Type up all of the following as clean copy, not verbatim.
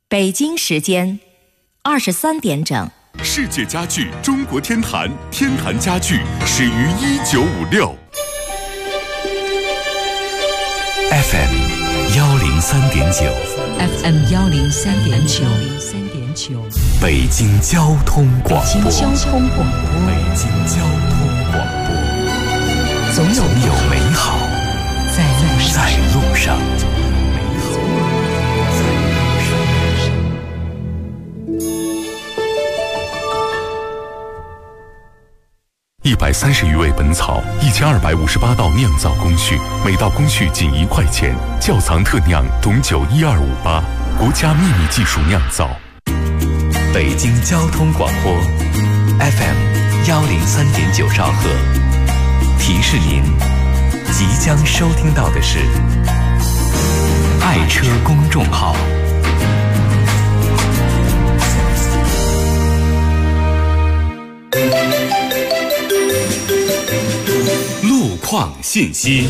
北京时间23点整。 世界家具中国天坛，天坛家具始于1956。FM 103.9 FM 103.9， 北京交通广播。 北京交通广播， 北京交通广播， 总有美好在路上。 130余味本草，1258道酿造工序，每道工序仅1块钱。窖藏特酿董酒12588，国家秘密技术酿造。北京交通广播 FM 103.9兆赫，提示您即将收听到的是爱车公众号。路况信息。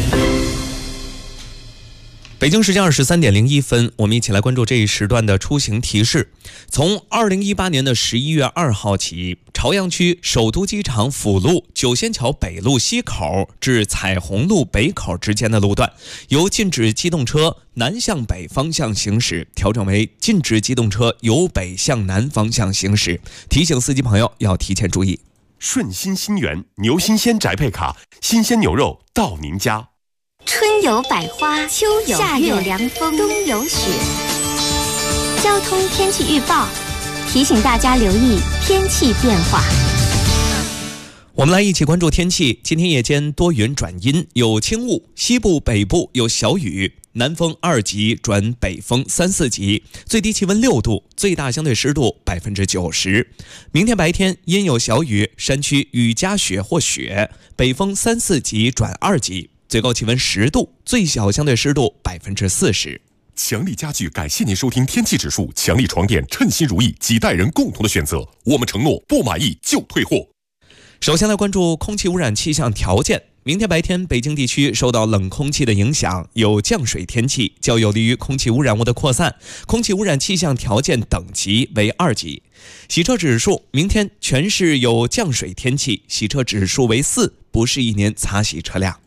北京时间23点01分，我们一起来关注这一时段的出行提示。从2018年的11月2号起，朝阳区首都机场辅路九仙桥北路西口至彩虹路北口之间的路段，由禁止机动车南向北方向行驶调整为禁止机动车由北向南方向行驶，提醒司机朋友要提前注意。 顺心新源牛新鲜宅配卡，新鲜牛肉到您家。 春有百花，秋有月，夏有凉风，冬有雪。交通天气预报提醒大家留意天气变化。 我们来一起关注天气。今天夜间多云转阴，有轻雾，西部北部有小雨，南风2级转北风3、4级，最低气温6度，最大相对湿度90%。明天白天阴有小雨，山区雨夹雪或雪，北风3、4级转2级，最高气温10度，最小相对湿度40%。 强力家具感谢您收听天气指数，强力床垫称心如意，几代人共同的选择，我们承诺不满意就退货。 首先来关注空气污染气象条件。明天白天，北京地区受到冷空气的影响，有降水天气，较有利于空气污染物的扩散，空气污染气象条件等级为2级。洗车指数，明天全市有降水天气，洗车指数为4，不适宜您擦洗车辆。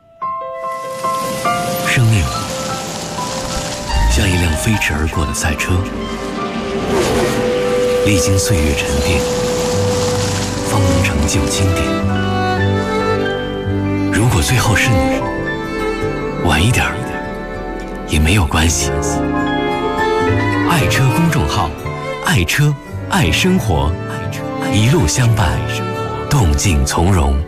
生命像一辆飞驰而过的赛车，历经岁月沉淀，方能成就经典。如果最后是你，晚一点也没有关系。爱车公众号，爱车爱生活，一路相伴，动静从容。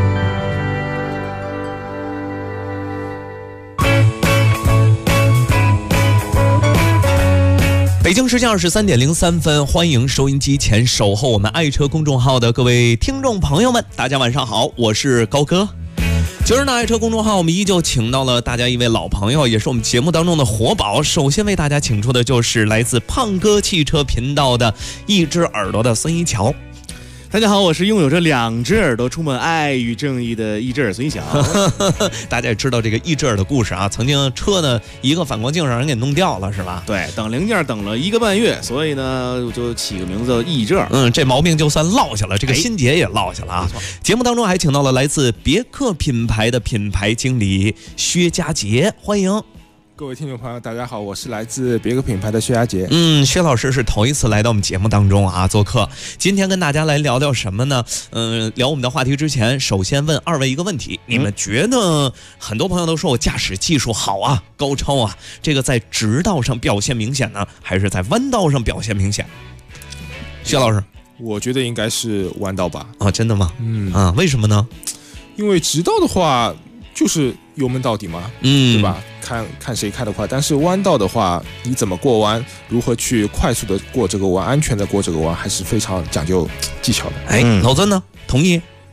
北京时间23点03分，欢迎收音机前守候我们爱车公众号的各位听众朋友们，大家晚上好，我是高哥。今儿的爱车公众号，我们依旧请到了大家一位老朋友，也是我们节目当中的活宝。首先为大家请出的就是来自胖哥汽车频道的一只耳朵的孙一桥。 大家好，我是拥有着2只耳朵、充满爱与正义的一只耳孙一桥。 大家也知道这个一只耳的故事啊，曾经车呢一个反光镜让人给弄掉了，是吧？ 对，等零件等了1个半月，所以呢我就起个名字一只耳。 这毛病就算落下了，这个心结也落下了啊。节目当中还请到了来自别克品牌的品牌经理薛家杰，欢迎。 各位听众朋友大家好，我是来自别克品牌的薛家杰。 薛老师是头一次来到我们节目当中啊做客，今天跟大家来聊聊什么呢？聊我们的话题之前，首先问2位一个问题，你们觉得很多朋友都说我驾驶技术好啊，高超啊，这个在直道上表现明显呢，还是在弯道上表现明显？薛老师， 我觉得应该是弯道吧。 啊，真的吗？为什么呢？ 因为直道的话就是油门到底嘛，对吧？看谁开得快。但是弯道的话，你怎么过弯，如何去快速的过这个弯，安全的过这个弯，还是非常讲究技巧的。 老孙呢？同意？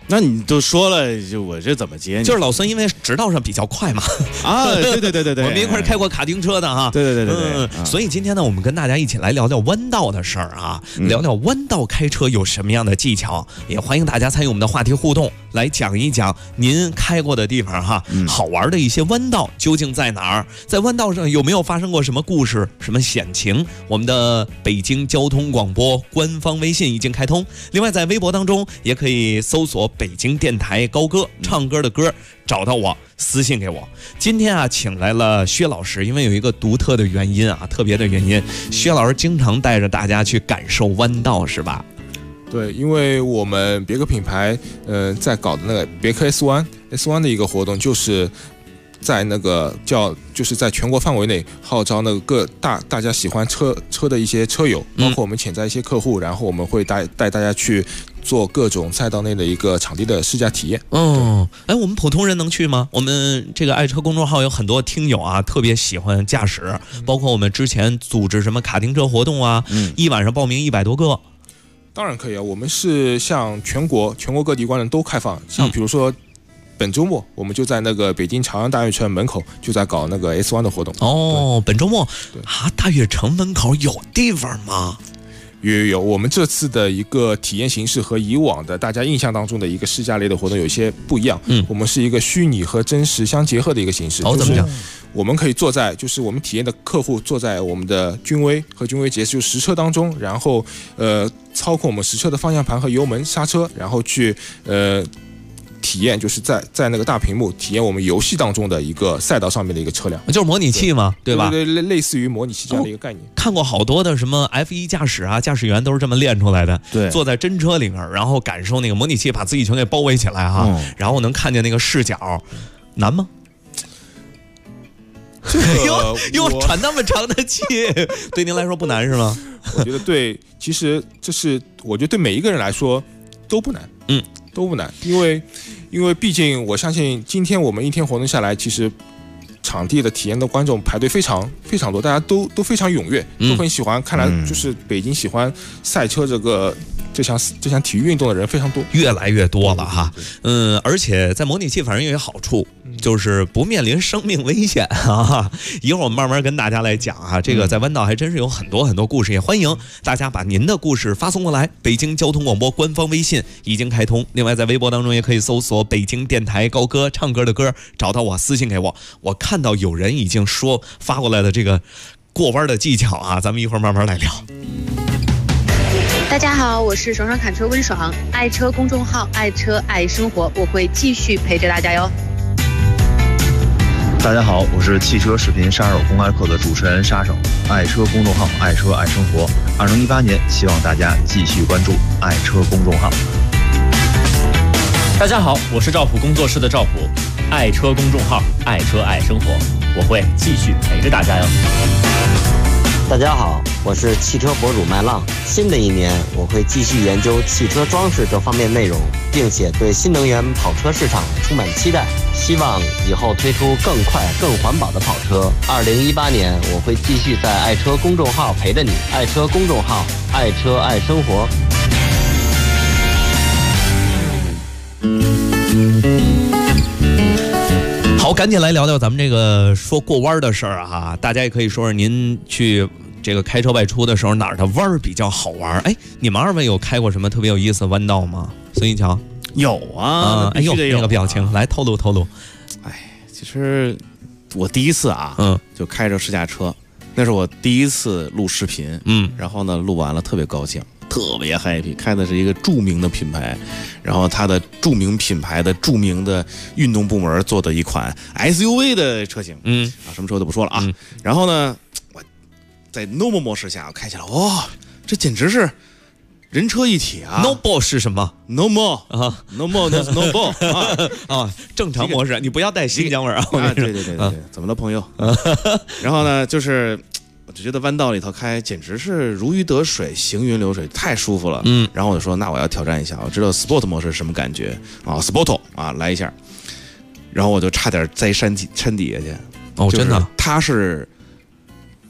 那你都说了，就我这怎么接？ 就是老孙因为直道上比较快嘛。 啊，对， 我们一块开过卡丁车的哈。 对。 所以今天呢，我们跟大家一起来聊聊弯道的事儿啊，聊聊弯道开车有什么样的技巧，也欢迎大家参与我们的话题互动，来讲一讲您开过的地方哈，好玩的一些弯道究竟在哪儿？在弯道上有没有发生过什么故事、什么险情？我们的北京交通广播官方微信已经开通，另外在微博当中也可以搜索北京电台高歌，唱歌的歌，找到我私信给我。今天啊，请来了薛老师，因为有一个独特的原因啊，特别的原因，薛老师经常带着大家去感受弯道，是吧？ 对，因为我们别克品牌在搞的那个别克 S1 的一个活动，就是在那个就是在全国范围内号召那个大家喜欢车的一些车友，包括我们潜在一些客户，然后我们会带大家去做各种赛道内的一个场地的试驾体验。 我们普通人能去吗？我们这个爱车公众号有很多听友啊，特别喜欢驾驶，包括我们之前组织什么卡丁车活动啊，一晚上报名100多个。 当然可以啊，我们是向全国各地观众都开放，像比如说本周末我们就在那个北京朝阳大悦城门口就在搞那个 S1 的活动。 本周末啊，大悦城门口有地方吗？ 有，我们这次的一个体验形式和以往的大家印象当中的一个试驾类的活动有一些不一样。我们是一个虚拟和真实相结合的一个形式。 怎么讲？ 我们可以坐在，就是我们体验的客户坐在我们的君威和君威捷就实车当中，然后操控我们实车的方向盘和油门刹车，然后去体验，就是在那个大屏幕体验我们游戏当中的一个赛道上面的一个车辆， 就是模拟器嘛，对吧？ 对，类似于模拟器这样的一个概念。 看过好多的什么 F1 驾驶啊，驾驶员都是这么练出来的。 对， 坐在真车里面，然后感受那个模拟器把自己全给包围起来哈，然后能看见那个视角，难吗？又喘那么长的气，对您来说不难是吗？ 我觉得对，其实这是我觉得对每一个人来说都不难，都不难，因为毕竟我相信今天我们一天活动下来，其实场地的体验的观众排队非常非常多，大家都非常踊跃，都很喜欢。看来就是北京喜欢赛车这项体育运动的人非常多， 越来越多了哈。而且在模拟器反正也有好处，就是不面临生命危险啊。一会儿我们慢慢跟大家来讲啊，这个在弯道还真是有很多很多故事，也欢迎大家把您的故事发送过来。北京交通广播官方微信已经开通，另外在微博当中也可以搜索北京电台高歌，唱歌的歌，找到我私信给我。我看到有人已经发过来的这个过弯的技巧啊，咱们一会儿慢慢来聊。 大家好，我是爽爽侃车温爽，爱车公众号爱车爱生活，我会继续陪着大家哟。 大家好，我是汽车视频杀手公开课的主持人杀手，爱车公众号爱车爱生活。2018年，希望大家继续关注爱车公众号。 大家好，我是赵普工作室的赵普，爱车公众号爱车爱生活，我会继续陪着大家哟。 大家好，我是汽车博主麦浪。新的一年，我会继续研究汽车装饰这方面内容，并且对新能源跑车市场充满期待。希望以后推出更快、更环保的跑车。2018年，我会继续在爱车公众号陪着你。爱车公众号，爱车爱生活。 好，赶紧来聊聊咱们这个说过弯的事儿啊！大家也可以说说您去这个开车外出的时候哪儿的弯儿比较好玩？哎，你们二位有开过什么特别有意思的弯道吗？孙一桥有啊， 哎呦，那个表情来透露透露。 哎，其实我第一次啊，就开着试驾车，那是我第一次录视频，然后呢录完了特别高兴。特别 happy， 开的是一个著名的品牌，然后它的著名品牌的著名的运动部门做的一款 SUV 的车型，什么车都不说了啊。然后呢，我在 Normal 模式下我开起来，哇，这简直是人车一体啊 ！Normal 是什么 ？Normal 啊 ，Normal 啊，正常模式，你不要带新疆味啊！ 对，怎么了，朋友？然后呢，就是我就觉得弯道里头开简直是如鱼得水，行云流水，太舒服了。然后我就说，那我要挑战一下，我知道 Sport 模式是什么感觉啊 ，Sport 啊，来一下。然后我就差点栽山底下去。 哦，真的， 它是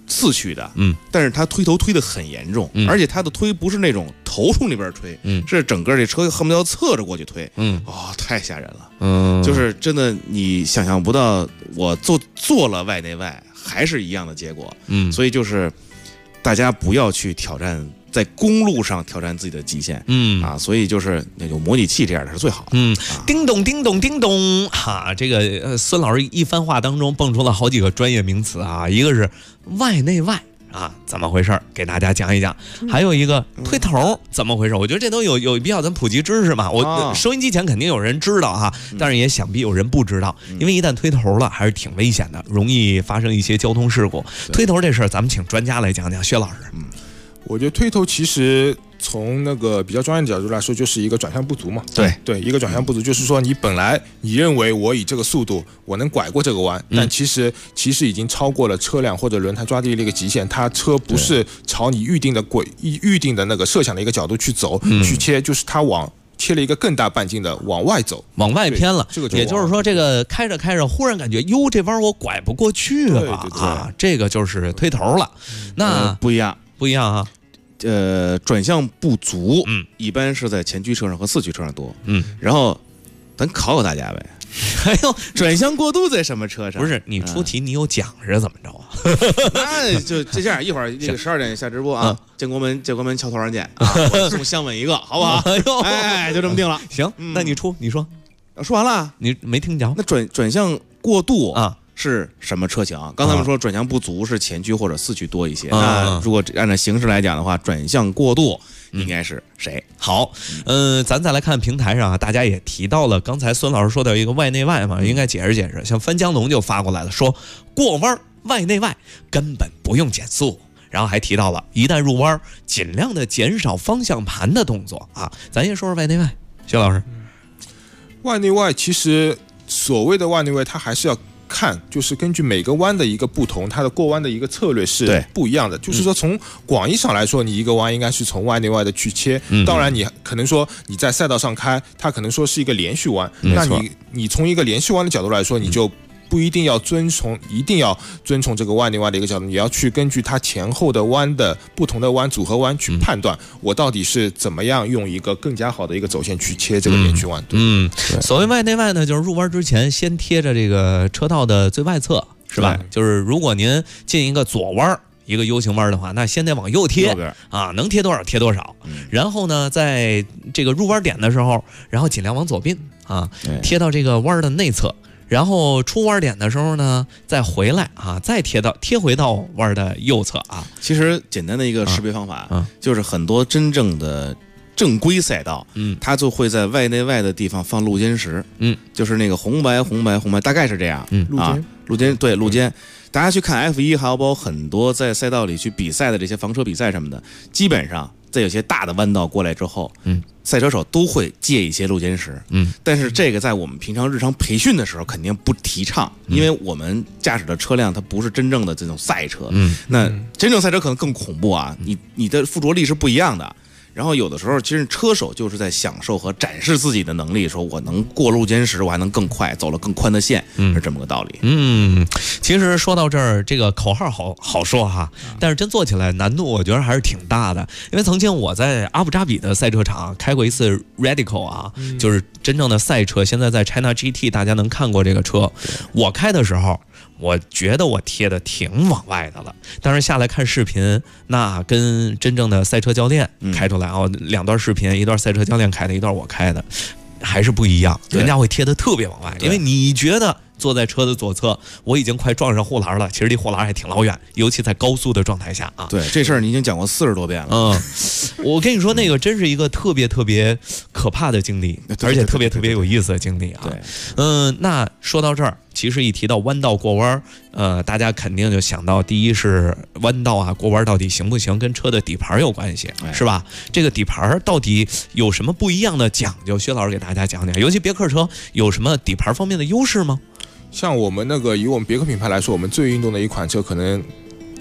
四驱的，但是它推头推得很严重，而且它的推不是那种头冲那边推，是整个这车恨不得要侧着过去推，太吓人了，就是真的你想象不到，我做了外内外还是一样的结果，所以就是大家不要去挑战。在公路上挑战自己的极限，所以就是有模拟器这样的是最好的， 叮咚叮咚叮咚，哈，这个孙老师一番话当中蹦出了好几个专业名词啊，一个是外内外啊，怎么回事？给大家讲一讲，还有一个推头怎么回事？我觉得这都有必要咱普及知识嘛。我收音机前肯定有人知道哈，但是也想必有人不知道，因为一旦推头了还是挺危险的，容易发生一些交通事故。推头这事儿，咱们请专家来讲讲，薛老师。 我觉得推头其实从那个比较专业的角度来说，就是一个转向不足嘛。对，一个转向不足，就是说你本来你认为我以这个速度我能拐过这个弯，但其实已经超过了车辆或者轮胎抓地力的一个极限，它车不是朝你预定的那个设想的一个角度去走去切，就是它切了一个更大半径的往外走， 往外偏了。也就是说，这个开着开着，忽然感觉哟，这弯我拐不过去了吧？啊，这个就是推头了。那不一样啊。 转向不足，一般是在前驱车上和四驱车上多，然后咱考大家呗。 哎呦， 转向过度在什么车上？ 不是你出题，你有奖是怎么着啊？ 那就这样，一会儿这个12点下直播啊，建国门桥头上见啊，我送香吻一个，好不好？哎，就这么定了。 行，那你说， 说完了， 你没听着？ 那转向过度啊。是什么车型？刚才我们说转向不足是前驱或者四驱多一些。那如果按照形式来讲的话，转向过度应该是谁？ 好，咱再来看平台上啊，大家也提到了，刚才孙老师说到一个外内外嘛，应该解释解释。像翻江龙就发过来了，说过弯外内外根本不用减速。然后还提到了，一旦入弯，尽量的减少方向盘的动作啊。咱先说说外内外，薛老师。 外内外其实所谓的外内外，它还是要看，就是根据每个弯的一个不同，它的过弯的一个策略是不一样的。就是说，从广义上来说，你一个弯应该是从外内外的去切。当然，你可能说你在赛道上开，它可能说是一个连续弯，那你从一个连续弯的角度来说，你就不一定要一定要遵从这个外内外的一个角度，你要去根据它前后的弯的不同的弯组合弯去判断，我到底是怎么样用一个更加好的一个走线去切这个连续弯。 所谓外内外呢，就是入弯之前先贴着这个车道的最外侧，是吧？就是如果您进一个左弯，一个 U 型弯的话，那先得往右贴啊，能贴多少贴多少。然后呢，在这个入弯点的时候，然后尽量往左并啊，贴到这个弯的内侧。然后出弯点的时候呢，再回来啊，再贴回到弯的右侧啊。 其实简单的一个识别方法，就是很多真正的正规赛道，它就会在外内外的地方放路肩石，就是那个红白，大概是这样，路肩。大家去看 F1，还有包括很多在赛道里去比赛的这些房车比赛什么的，基本上在有些大的弯道过来之后，赛车手都会借一些路肩石，但是这个在我们平常日常培训的时候肯定不提倡，因为我们驾驶的车辆它不是真正的这种赛车，那真正赛车可能更恐怖啊，你的附着力是不一样的。然后有的时候，其实车手就是在享受和展示自己的能力，说我能过路肩石，我还能更快，走了更宽的线，是这么个道理。 其实说到这儿，这个口号好说哈，但是真做起来难度我觉得还是挺大的。因为曾经我在阿布扎比的赛车场开过一次 Radical 啊，就是真正的赛车，现在在 China GT 大家能看过这个车，我开的时候。我觉得我贴的挺往外的了，但是下来看视频，那跟真正的赛车教练开出来两段视频，一段赛车教练开的，一段我开的，还是不一样。人家会贴的特别往外，因为你觉得坐在车的左侧，我已经快撞上护栏了，其实离护栏还挺老远，尤其在高速的状态下啊。 对，这事儿你已经讲过40多遍了。 我跟你说，那个真是一个特别特别可怕的经历，而且特别特别有意思的经历啊。那说到这儿。其实一提到弯道过弯，大家肯定就想到，第一是弯道啊，过弯到底行不行，跟车的底盘有关系，是吧？这个底盘到底有什么不一样的讲究？薛老师给大家讲讲，尤其别克车有什么底盘方面的优势吗？ 像我们以我们别克品牌来说，我们最运动的一款车，可能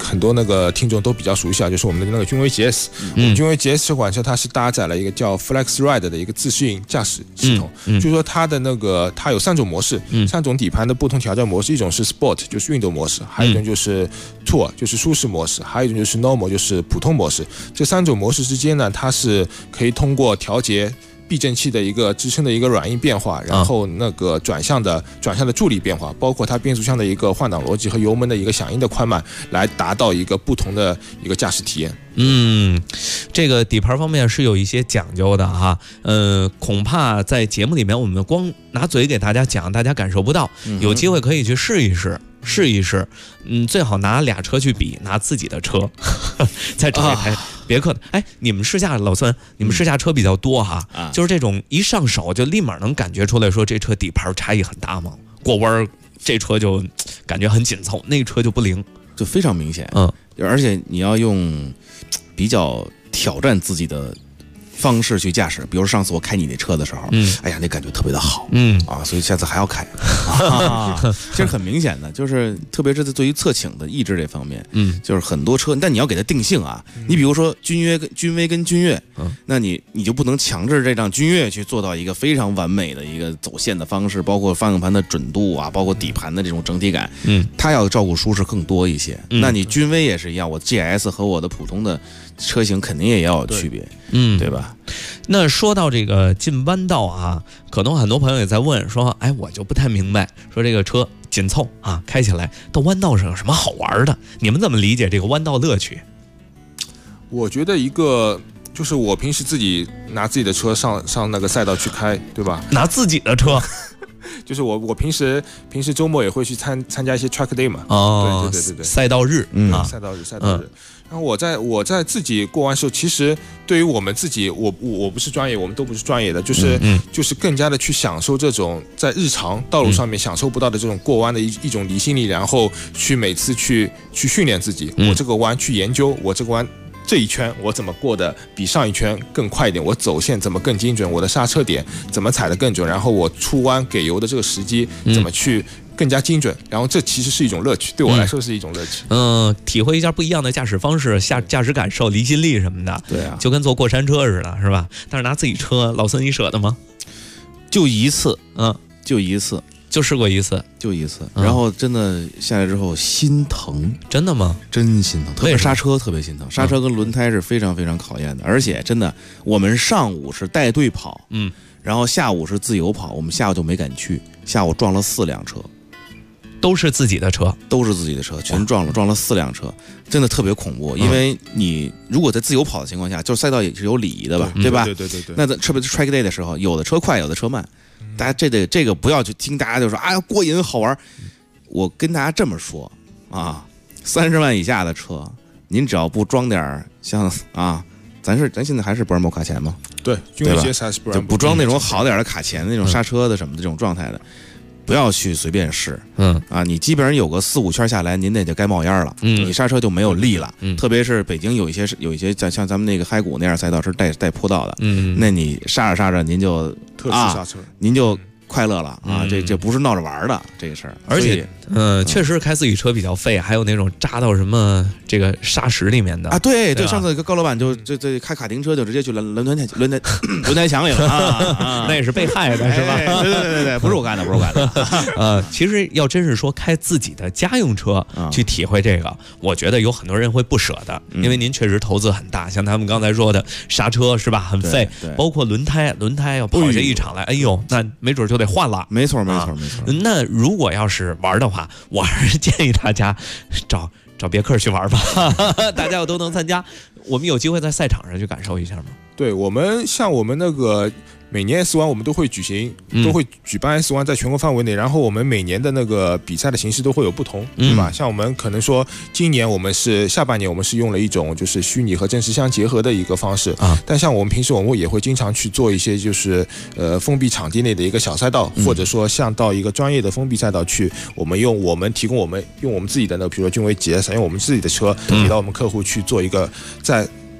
很多那个听众都比较熟悉啊，就是我们的那个君威 GS。我们君威 GS 这款车它是搭载了一个叫 FlexRide 的一个自适应驾驶系统，就是说它的那个它有3种模式，3种底盘的不同调教模式，一种是 Sport 就是运动模式，还有一种就是 Tour 就是舒适模式，还有一种就是 Normal 就是普通模式。这3种模式之间呢，它是可以通过调节避震器的一个支撑的一个软硬变化，然后那个转向的助力变化，包括它变速箱的一个换挡逻辑和油门的一个响应的宽慢，来达到一个不同的一个驾驶体验。 这个底盘方面是有一些讲究的哈，恐怕在节目里面我们光拿嘴给大家讲，大家感受不到，有机会可以去试一试。最好拿2车去比，拿自己的车，再找一台别克的。哎，你们试驾老孙，你们试驾车比较多哈，就是这种一上手就立马能感觉出来说这车底盘差异很大吗？过弯这车就感觉很紧凑，那车就不灵， 就非常明显。而且你要用比较挑战自己的方式去驾驶，比如上次我开你那车的时候，哎呀，那感觉特别的好，所以下次还要开。其实很明显的，就是特别是对于侧倾的抑制这方面，就是很多车，但你要给它定性啊。你比如说君威跟君越，那你就不能强制这辆君越去做到一个非常完美的一个走线的方式，包括方向盘的准度啊，包括底盘的这种整体感，它要照顾舒适更多一些。那你君威也是一样，我 GS 和我的普通的车型肯定也要有区别，对吧？ 那说到这个进弯道啊，可能很多朋友也在问说，哎，我就不太明白，说这个车紧凑啊，开起来到弯道上有什么好玩的？你们怎么理解这个弯道乐趣？ 我觉得一个就是我平时自己拿自己的车上那个赛道去开，对吧？ 拿自己的车。 就是我平时周末也会去参加一些 track day 嘛，对， 赛道日， 赛道日。然后我在自己过弯时候，其实对于我们自己，我不是专业，我们都不是专业的，就是更加的去享受这种在日常道路上面享受不到的这种过弯的一种离心力，然后去每次去训练自己，我这个弯去研究我这个弯。这一圈我怎么过的比上一圈更快一点？我走线怎么更精准？我的刹车点怎么踩得更准？然后我出弯给油的这个时机怎么去更加精准？然后这其实是一种乐趣，对我来说是一种乐趣。 体会一下不一样的驾驶方式、驾驶感受、离心力什么的。 对啊， 就跟坐过山车似的，是吧？但是拿自己车，老孙你舍得吗？ 就一次，就一次。 就试过一次， 然后真的下来之后心疼。 真的吗？ 真心疼，特别刹车特别心疼，刹车跟轮胎是非常非常考验的。而且真的，我们上午是带队跑，然后下午是自由跑，我们下午就没敢去，下午撞了4辆车， 都是自己的车， 全撞了4辆车，真的特别恐怖。因为你如果在自由跑的情况下，就是赛道也是有礼仪的吧，对吧？ 对。 那在特别是 track day 的时候，有的车快，有的车慢。大家这个不要去听大家就说啊过瘾好玩，我跟大家这么说啊，30万以下的车，您只要不装点像咱现在还是不让摸卡钳吗？ 对， 对吧？ 就不装那种好点的卡钳的那种刹车的什么的这种状态的，不要去随便试。你基本上有个4-5圈下来，您那就该冒烟了，你刹车就没有力了。特别是北京有一些像咱们那个嗨谷那样赛道是带坡道的，那你刹着您就特殊刹车， 您就快乐了啊！这不是闹着玩的这个事儿， 而且确实开自己车比较费，还有那种扎到什么这个沙石里面的啊。对，上次高老板就开卡丁车就直接去轮胎墙里了啊， 那也是被害的是吧？ 对，不是我干的。 其实要真是说开自己的家用车去体会这个，我觉得有很多人会不舍得，因为您确实投资很大，像他们刚才说的刹车是吧，很费，包括轮胎要跑下一场来，哎呦，那没准就得换了。 没错。 那如果要是玩的话，我还是建议大家找别克去玩吧，大家都能参加。我们有机会在赛场上去感受一下吗？ 对，我们那个每年 S1 我们都会举办 S1 在全国范围内，然后我们每年的那个比赛的形式都会有不同，对吧？像我们可能说今年我们是下半年我们是用了一种就是虚拟和真实相结合的一个方式但像我们平时我们也会经常去做一些就是封闭场地内的一个小赛道，或者说像到一个专业的封闭赛道去，我们用我们自己的那个比如说君威 GS， 用我们自己的车给到我们客户去做一个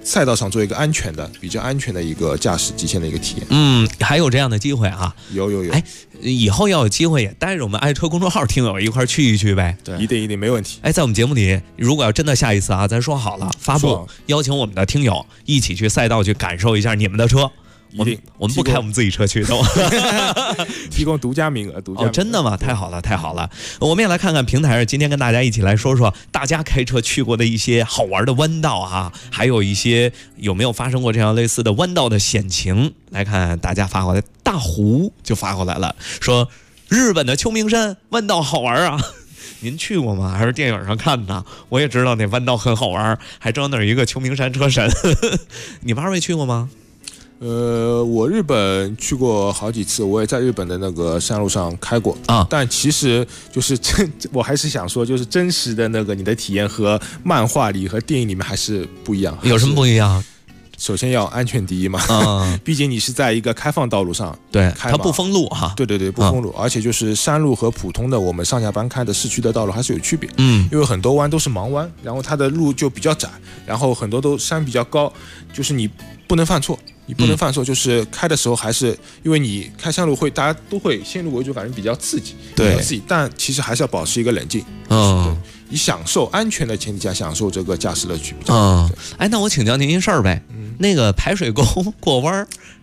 赛道上做一个比较安全的一个驾驶极限的一个体验。 还有这样的机会啊？ 有。 哎，以后要有机会也带着我们爱车公众号听友一块去一去呗。 对，一定没问题。 哎，在我们节目里，如果要真的下一次啊，咱说好了发布，邀请我们的听友一起去赛道去感受一下你们的车。我们不开我们自己车去的， 提供独家名额。 真的吗？太好了，太好了！我们也来看看平台上，今天跟大家一起来说说大家开车去过的一些好玩的弯道啊，还有一些有没有发生过这样类似的弯道的险情。来看大家发过来，大胡就发过来了，说日本的秋名山弯道好玩啊。您去过吗？还是电影上看的？我也知道那弯道很好玩，还知道那儿有一个秋名山车神。你们二位去过吗？ 我日本去过好几次，我也在日本的那个山路上开过啊。但其实就是我还是想说，就是真实的那个你的体验和漫画里和电影里面还是不一样。 有什么不一样？ 首先要安全第一嘛，毕竟你是在一个开放道路上， 对，它不封路哈。 对，不封路，而且就是山路和普通的我们上下班开的市区的道路还是有区别。因为很多弯都是盲弯，然后它的路就比较窄，然后很多都山比较高，就是你不能犯错。就是开的时候还是因为你开山路大家都会先入为主，感觉比较刺激， 对， 但其实还是要保持一个冷静，以享受安全的前提下享受这个驾驶乐趣比较好。 哎，那我请教您一事儿呗，那个排水沟过弯儿，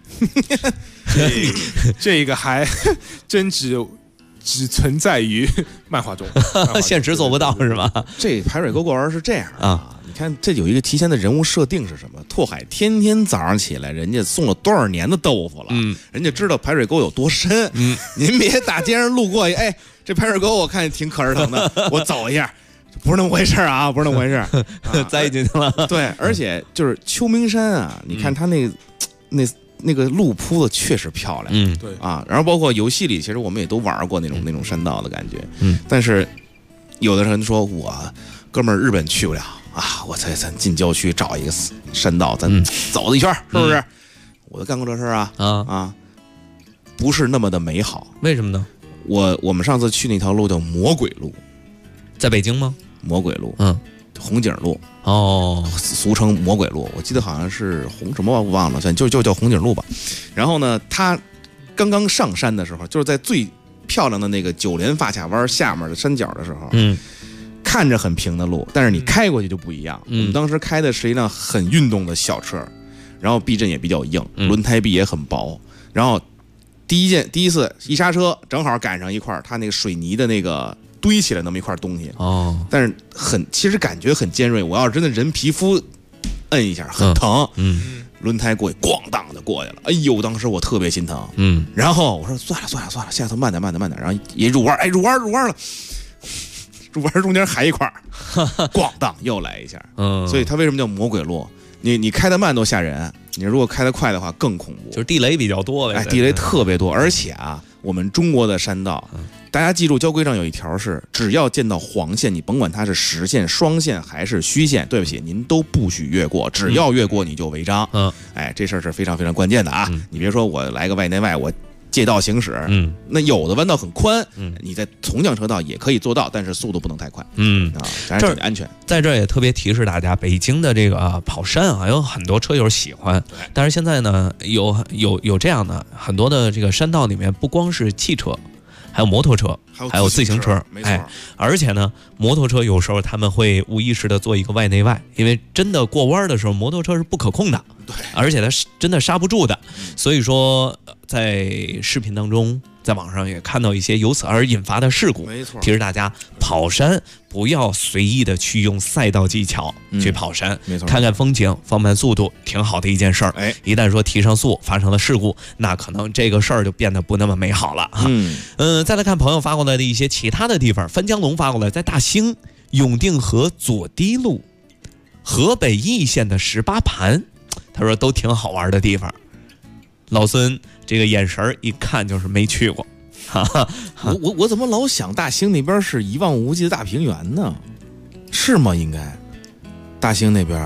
这个还真只存在于漫画中， 现实做不到是吧？ 这排水沟过弯是这样啊。你看，这有一个提前的人物设定是什么？拓海天天早上起来，人家送了多少年的豆腐了，人家知道排水沟有多深。您别大街上路过，哎，这排水沟我看挺可儿疼的，我走一下，不是那么回事啊，不是那么回事， 栽进去了。 对，而且就是秋名山啊，你看它那个路铺的确实漂亮， 对啊，然后包括游戏里，其实我们也都玩过那种山道的感觉，但是有的人说我哥们儿日本去不了。我咱进郊区找一个山道，咱走一圈，是不是？我都干过这事啊，不是那么的美好。 为什么呢？ 我们上次去那条路叫魔鬼路， 在北京吗？ 魔鬼路，红景路，俗称魔鬼路。我记得好像是红什么我忘了，就叫红景路吧。然后呢，他刚刚上山的时候，就是在最漂亮的那个九连发卡弯下面的山脚的时候，看着很平的路，但是你开过去就不一样。我们当时开的是一辆很运动的小车，然后避震也比较硬，轮胎壁也很薄。然后第一次一刹车，正好赶上一块它那个水泥的那个堆起来那么一块东西。但是其实感觉很尖锐。我要是真的人皮肤摁一下，很疼。轮胎过去，咣当的过去了。哎呦，当时我特别心疼。然后我说算了，下次慢点。然后一入弯，入弯了。入弯中间还一块，咣当又来一下，所以它为什么叫魔鬼路？你开得慢都吓人，你如果开得快的话更恐怖， 就是地雷比较多呗。 地雷特别多，而且我们中国的山道，大家记住交规上有一条是，只要见到黄线，你甭管它是实线、双线还是虚线，对不起，您都不许越过，只要越过你就违章。这事儿是非常非常关键的啊！你别说我来个外内外我。借道行驶，那有的弯道很宽，你在同向车道也可以做到，但是速度不能太快，这儿安全。 在这儿也特别提示大家，北京的这个跑山有很多车友喜欢，但是现在呢，有这样的很多的这个山道里面，不光是汽车，还有摩托车，还有自行车， 没错。 而且呢，摩托车有时候他们会无意识的做一个外内外，因为真的过弯的时候，摩托车是不可控的， 对， 而且它是真的刹不住的，所以说在视频当中，在网上也看到一些由此而引发的事故。 没错， 提示大家跑山不要随意的去用赛道技巧去跑山， 没错， 看看风景，放慢速度，挺好的一件事儿。一旦说提上速，发生了事故，那可能这个事儿就变得不那么美好了。再来看朋友发过来的一些其他的地方，樊江龙发过来，在大兴永定河左堤路，河北易县的18盘，他说都挺好玩的地方。老孙这个眼神一看就是没去过。 我怎么老想大兴那边是一望无际的大平原呢？是吗？应该大兴那边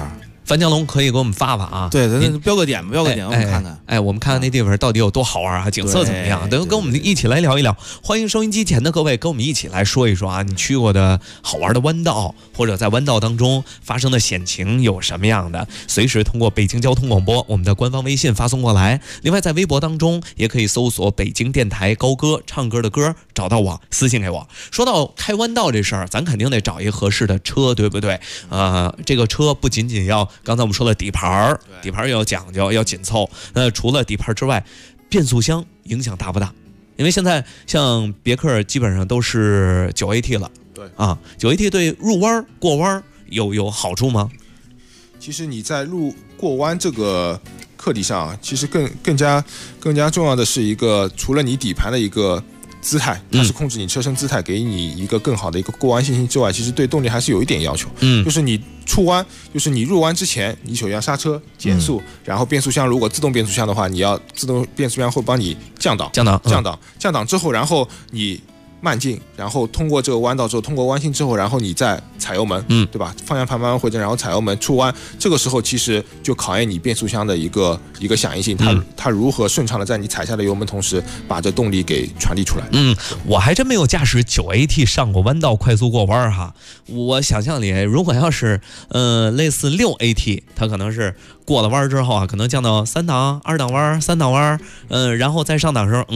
樊江龙可以给我们发啊。 对，咱标个点吧，标个点，我们看看。 我们看看那地方到底有多好玩啊，景色怎么样？等跟我们一起来聊一聊。欢迎收音机前的各位，跟我们一起来说一说啊，你去过的好玩的弯道，或者在弯道当中发生的险情有什么样的？随时通过北京交通广播我们的官方微信发送过来。另外在微博当中也可以搜索北京电台高歌，唱歌的歌，找到我私信给我。说到开弯道这事儿，咱肯定得找一个合适的车，对不对？这个车不仅仅要刚才我们说的底盘要讲究，要紧凑。除了底盘之外，变速箱影响大不大？因为现在像别克基本上都是9AT 了， 对啊，9AT 对入弯过弯有好处吗？ 其实你在过弯这个课题上，其实更加重要的是一个，除了你底盘的一个姿态，它是控制你车身姿态，给你一个更好的一个过弯信息之外，其实对动力还是有一点要求。就是你出弯，就是你入弯之前，你首先要刹车减速，然后变速箱如果自动变速箱的话，你要自动变速箱会帮你降档之后，然后你慢进，然后通过这个弯道之后，通过弯心之后，然后你再踩油门，对吧？方向盘慢慢回正，然后踩油门出弯，这个时候其实就考验你变速箱的一个响应性，它如何顺畅的在你踩下的油门同时，把这动力给传递出来。 我还真没有驾驶9AT 上过弯道快速过弯哈。我想象里，如果要是类似6AT，它可能是过了弯之后啊，可能降到3档、2档弯、3档弯，然后再上档的时候，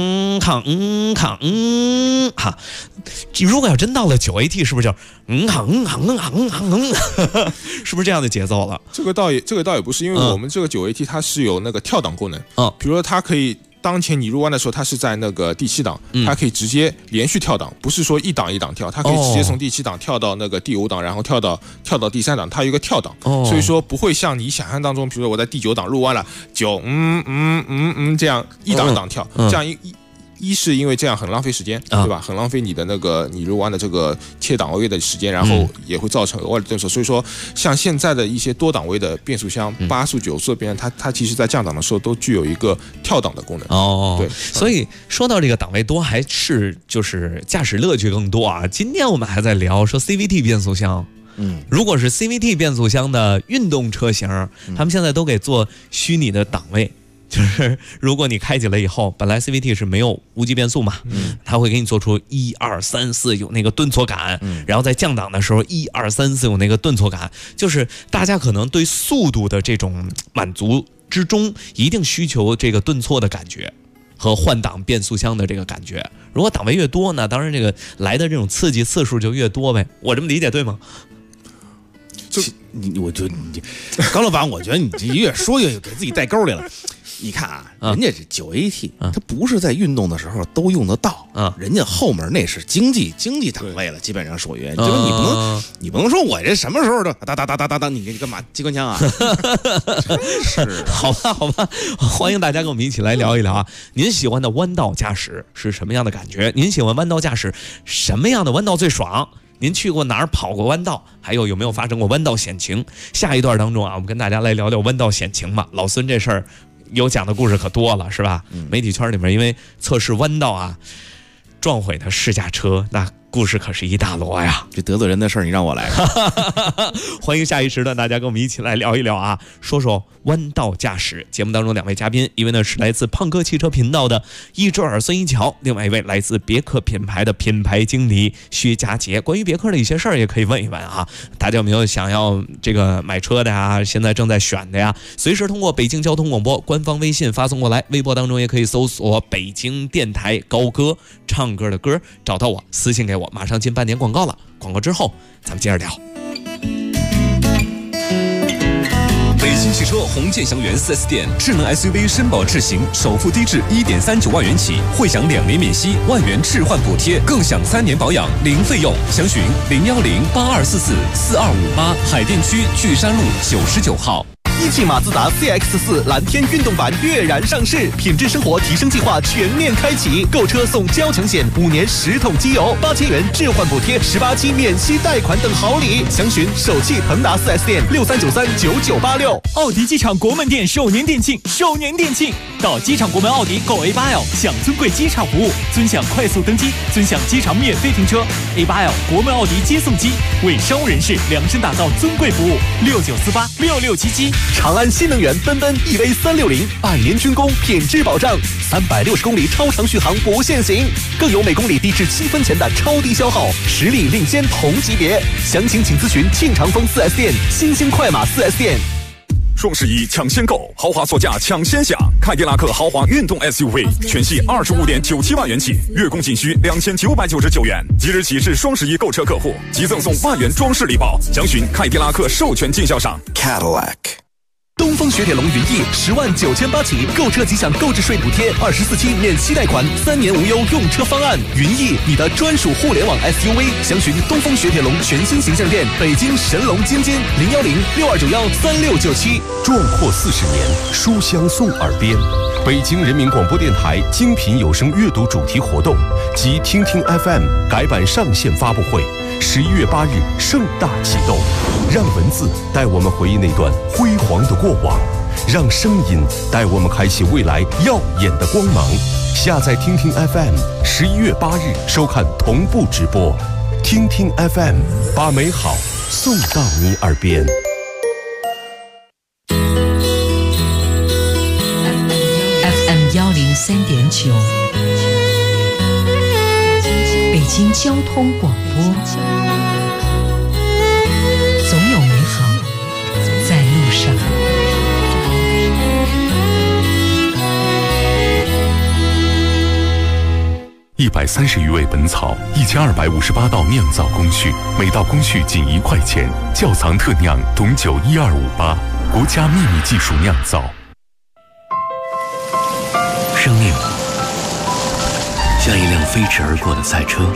哈，如果要真到了9AT，是不是就是不是这样的节奏了？ 这个倒也不是，因为我们这个9AT 它是有那个跳档功能，比如说它可以。当前你入弯的时候，它是在那个第7档，它可以直接连续跳档，不是说一档一档跳，它可以直接从第7档跳到那个第5档，然后跳到第3档，它有一个跳档，所以说不会像你想象当中，比如说我在第9档入弯了，9这样一档一档跳，这样一是因为这样很浪费时间，对吧？很浪费你的那个你入弯的这个切档位的时间，然后也会造成额外的顿挫。所以说，像现在的一些多档位的变速箱，8速、9速的变速箱，它其实在降档的时候都具有一个跳档的功能。对。 所以说到这个档位多，还是就是驾驶乐趣更多啊。今天我们还在聊说 CVT 变速箱。如果是 CVT 变速箱的运动车型，他们现在都给做虚拟的档位。就是如果你开起来以后，本来 CVT 是没有无级变速嘛，它会给你做出1、2、3、4有那个顿挫感，然后在降档的时候1、2、3、4有那个顿挫感，就是大家可能对速度的这种满足之中，一定需求这个顿挫的感觉和换挡变速箱的这个感觉。如果档位越多呢，当然这个来的这种刺激次数就越多呗。我这么理解对吗？ 我觉得你高老板，我觉得你这越说越给自己带沟里了。你看啊，人家这9AT，它不是在运动的时候都用得到，人家后面那是经济档位了，基本上属于，就是你不能说我这什么时候都哒，你干嘛机关枪啊？是， 好吧，欢迎大家跟我们一起来聊一聊啊，您喜欢的弯道驾驶是什么样的感觉？您喜欢弯道驾驶什么样的弯道最爽？您去过哪儿跑过弯道？还有没有发生过弯道险情？下一段当中啊，我们跟大家来聊聊弯道险情吧。老孙这事儿有讲的故事可多了，是吧？媒体圈里面因为测试弯道啊，撞毁的试驾车，那故事可是一大摞呀。 这得罪人的事儿，你让我来。 欢迎下一时段大家跟我们一起来聊一聊啊，说说弯道驾驶。节目当中两位嘉宾，一位呢是来自胖哥汽车频道的易志尔孙一桥，另外一位来自别克品牌的品牌经理薛佳杰。关于别克的一些事儿也可以问一问啊，大家有没有想要这个买车的呀？现在正在选的呀？随时通过北京交通广播官方微信发送过来，微博当中也可以搜索北京电台高歌，唱歌的歌，找到我私信给我。马上进半点广告了，广告之后咱们接着聊。 北京汽车红箭祥源 4S 店，智能 SUV 绅宝智行，首付低至1.39万元起，会享2年免息，1万元置换补贴，更享3年保养零费用。详询01082444258，海淀区聚山路99号。 一汽马自达 CX-4 蓝天运动版跃然上市，品质生活提升计划全面开启，购车送交强险，5年10桶机油，8000元置换补贴，18期免息贷款等好礼。详询首汽腾达 4S 店63939986。 奥迪机场国门店首年店庆，到机场国门奥迪购 A8L， 享尊贵机场服务，尊享快速登机，尊享机场免费停车。A8L 国门奥迪接送机，为商务人士量身打造尊贵服务。69486677。 长安新能源奔奔 EV360，100年军工，品质保障，360公里超长续航不限行，更有每公里低至7分钱的超低消耗，实力领先同级别。详情请咨询庆长丰 4S 店、新兴快马 4S 店。 双11抢先购，豪华座驾抢先享，凯迪拉克豪华运动 SUV 全系25.97万元起，月供仅需2999元。即日起至双11购车客户，即赠送万元装饰礼包。详询凯迪拉克授权经销商 Cadillac。 东风雪铁龙云翼10.98万起，购车即享购置税补贴，24期免息贷款，3年无忧用车方案。云翼，你的专属互联网 SUV。详询东风雪铁龙全新形象店，北京神龙津津01062913697。 壮阔40年，书香送耳边。北京人民广播电台精品有声阅读主题活动及听听 FM 改版上线发布会，11月8日盛大启动。让文字带我们回忆那段辉煌的过往，让声音带我们开启未来耀眼的光芒。下载听听 FM，11月8日收看同步直播。听听 FM， 把美好送到你耳边。 103.9，北京交通广播，总有美好在路上。 130余味本草，1258道酿造工序，每道工序仅1块钱，窖藏特酿董酒12588，国家秘密技术酿造。 生命像一辆飞驰而过的赛车，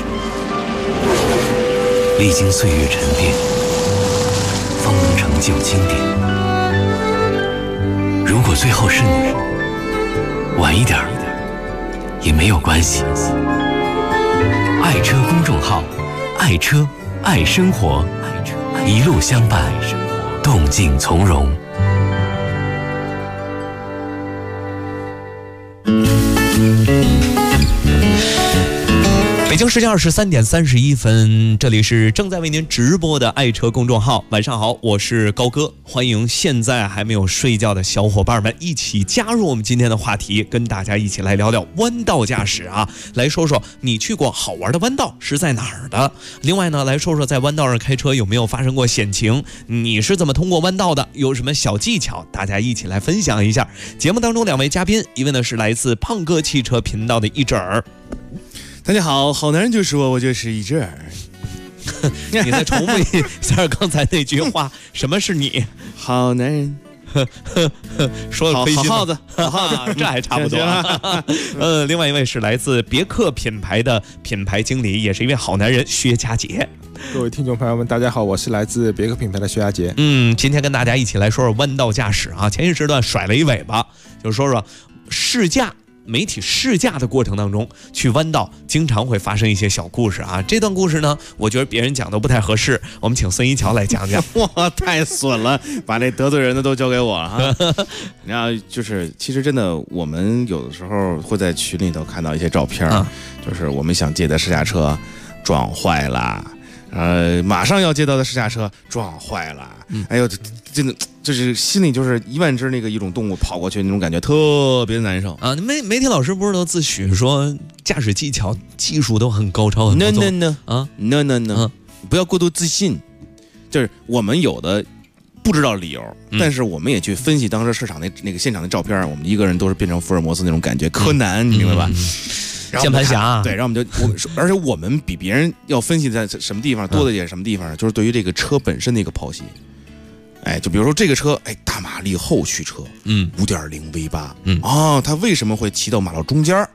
历经岁月沉淀，方能成就经典。如果最后是你，晚一点也没有关系。爱车公众号，爱车爱生活，一路相伴，动静从容。 北京时间23:31，这里是正在为您直播的爱车公众号。晚上好，我是高哥，欢迎现在还没有睡觉的小伙伴们一起加入我们今天的话题，跟大家一起来聊聊弯道驾驶啊，来说说你去过好玩的弯道是在哪儿的。另外呢，来说说在弯道上开车有没有发生过险情，你是怎么通过弯道的，有什么小技巧，大家一起来分享一下。节目当中2位嘉宾，一位呢是来自胖哥汽车频道的一志儿。 大家好，好男人就说我就是一志儿。 你再重复一下刚才那句话，什么是你？ 好男人。 说的好耗子， 这还差不多。另外一位是来自别克品牌的品牌经理，也是一位好男人薛佳杰。 各位听众朋友们，大家好，我是来自别克品牌的薛佳杰。 今天跟大家一起来说说弯道驾驶啊。前一时段甩了一尾巴，就说说媒体试驾的过程当中，去弯道经常会发生一些小故事啊。这段故事呢，我觉得别人讲都不太合适，我们请孙一桥来讲讲。 哇，太损了，把那得罪人的都交给我了哈。然后就是，其实真的，我们有的时候会在群里头看到一些照片，就是我们想借的试驾车撞坏了，马上要接到的试驾车撞坏了，哎呦，真的就是心里就是1万只那个一种动物跑过去那种感觉，特别难受啊！媒体老师不是都自诩说驾驶技巧技术都很高超，很不错 No， 不要过度自信。就是我们有的不知道理由，但是我们也去分析当时市场那个现场的照片，我们一个人都是变成福尔摩斯那种感觉，柯南，你明白吧？ 键盘侠， 对，然后而且我们比别人要分析在什么地方多的点什么地方，就是对于这个车本身的一个剖析。哎，就比如说这个车，哎，大马力后驱车，5.0 V8，它为什么会骑到马路中间？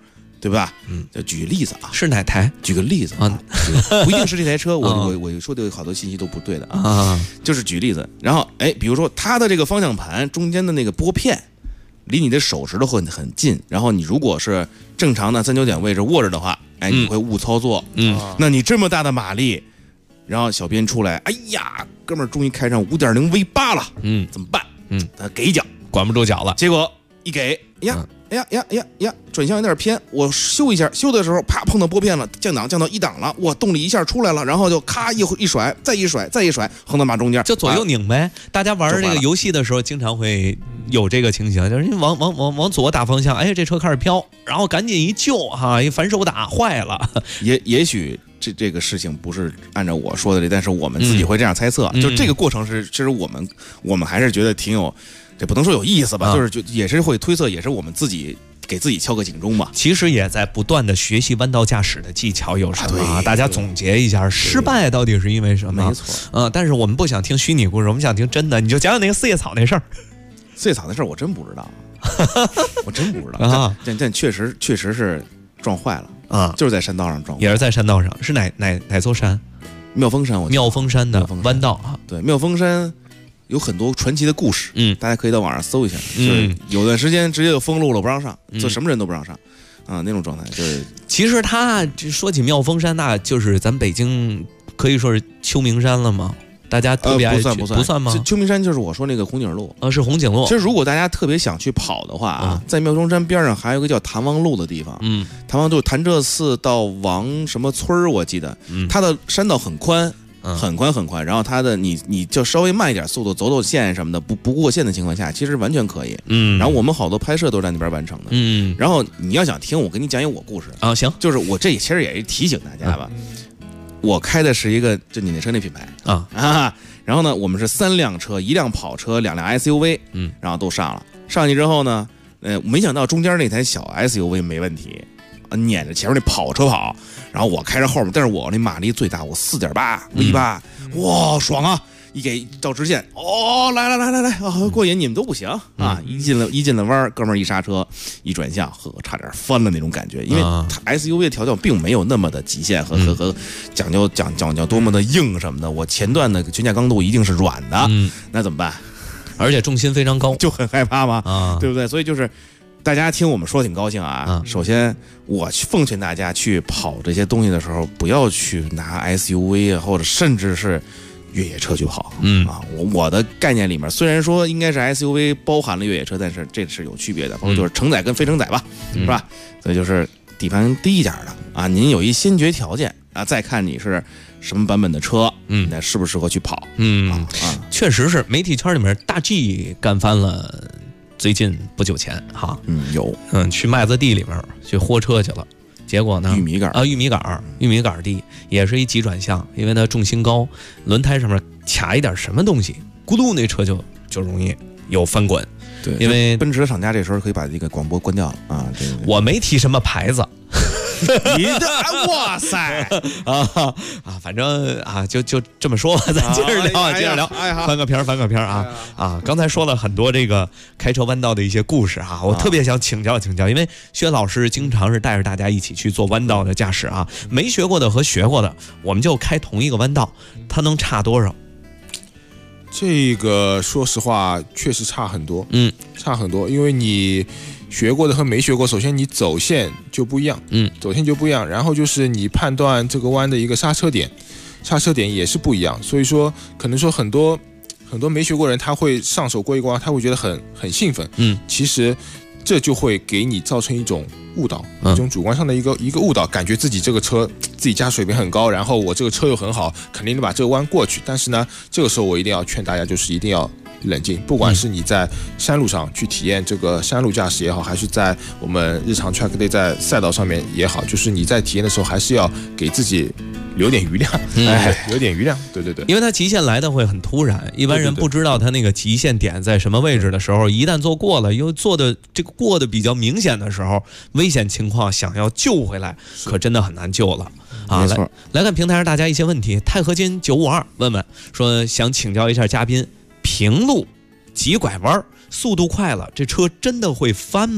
对吧？就举个例子啊， 是哪台？ 举个例子啊，不一定是这台车，我说的好多信息都不对的啊，就是举例子。然后比如说它的这个方向盘中间的那个拨片，离你的手指头很近，然后你如果是正常的3/9点位置握着的话，你会误操作。那你这么大的马力，然后小编出来，哎呀，哥们儿终于开上5.0 V8 了，怎么办？他给一脚， 管不住脚了， 结果一给，转向有点偏，我修一下，修的时候啪碰到拨片了，降档降到1档了，哇，动力一下出来了，然后就咔一甩，再一甩，横到马中间， 就左右拧呗。大家玩这个游戏的时候，经常会有这个情形，就是你往左打方向，这车开始飘，然后赶紧一救一反手打坏了。 也许这个事情不是按照我说的但是我们自己会这样猜测，就这个过程是，其实我们还是觉得挺有。这不能说有意思吧，就也是会推测，也是我们自己给自己敲个警钟吧。 其实也在不断的学习弯道驾驶的技巧有什么大家总结一下，失败到底是因为什么？ 没错， 但是我们不想听虚拟故事，我们想听真的。你就讲讲那个四叶草那事儿。 四叶草那事儿我真不知道，我真不知道啊。但确实是撞坏了啊，就是在山道上撞， 也是在山道上，是哪座山？ 妙峰山， 妙峰山的弯道啊。 对，妙峰山有很多传奇的故事，大家可以到网上搜一下。就是有段时间直接就封路了，不让上，就什么人都不让上啊，那种状态。就是其实他说起妙峰山，那就是咱北京可以说是秋名山了吗？大家特别爱去，不算吗？ 秋名山就是我说那个红景路， 是红景路。 其实如果大家特别想去跑的话在妙峰山边上还有一个叫谭王路的地方，谭王路潭柘寺到王什么村我记得，它的山道很宽。很宽，然后它的你就稍微慢一点速度，走线什么的，不过线的情况下，其实完全可以。然后我们好多拍摄都在那边完成的。然后你要想听，我跟你讲我故事啊，行， 就是我这其实也是提醒大家吧。我开的是一个就你那车那品牌然后呢，我们是3辆车，1辆跑车，2辆 SUV，然后都上去之后呢，没想到中间那台小 SUV 没问题。撵着前面那跑车跑，然后我开着后面，但是我那马力最大，我4.8 V8，哇，爽啊！一给照直线，来，过瘾，你们都不行啊！一进了弯，哥们儿一刹车，一转向，差点翻了那种感觉，因为 SUV 的调教并没有那么的极限和讲究多么的硬什么的，我前段的悬架刚度一定是软的，那怎么办？ 而且重心非常高， 就很害怕嘛，对不对？所以就是。大家听我们说挺高兴啊！首先，我奉劝大家去跑这些东西的时候，不要去拿 SUV 啊，或者甚至是越野车去跑。我的概念里面，虽然说应该是 SUV 包含了越野车，但是这是有区别的，包括就是承载跟非承载吧，是吧？所以就是底盘低一点的啊，您有一先决条件啊，再看你是什么版本的车，那适不适合去跑？ 确实是媒体圈里面大 G 干翻了。最近不久前有去麦子地里面去豁车去了，结果呢玉米杆地也是一急转向，因为它重心高，轮胎上面卡一点什么东西，咕噜那车就容易有翻滚。 对， 因为奔驰的厂家这时候可以把这个广播关掉了啊。 我没提什么牌子。 你的哇塞反正就这么说吧，咱接着聊，翻个篇啊！刚才说了很多这个开车弯道的一些故事我特别想请教，因为薛老师经常是带着大家一起去做弯道的驾驶没学过的和学过的，我们就开同一个弯道，它能差多少？ 这个说实话确实差很多，差很多，因为你学过的和没学过，首先你走线就不一样，然后就是你判断这个弯的一个刹车点也是不一样，所以说可能说很多没学过人他会上手过一关，他会觉得很兴奋，其实这就会给你造成一种误导，一种主观上的一个误导，感觉自己这个车自己驾驶水平很高，然后我这个车又很好，肯定能把这个弯过去。但是呢，这个时候我一定要劝大家，就是一定要冷静，不管是你在山路上去体验这个山路驾驶也好，还是在我们日常 track day 在赛道上面也好，就是你在体验的时候还是要给自己留点余量，留点余量，对， 因为它极限来的会很突然，一般人不知道它那个极限点在什么位置的时候，一旦做过了，又做的这个过的比较明显的时候，危险情况想要救回来，可真的很难救了没错。 来看平台上大家一些问题，钛合金952问说想请教一下嘉宾，平路急拐弯速度快了，这车真的会翻吗？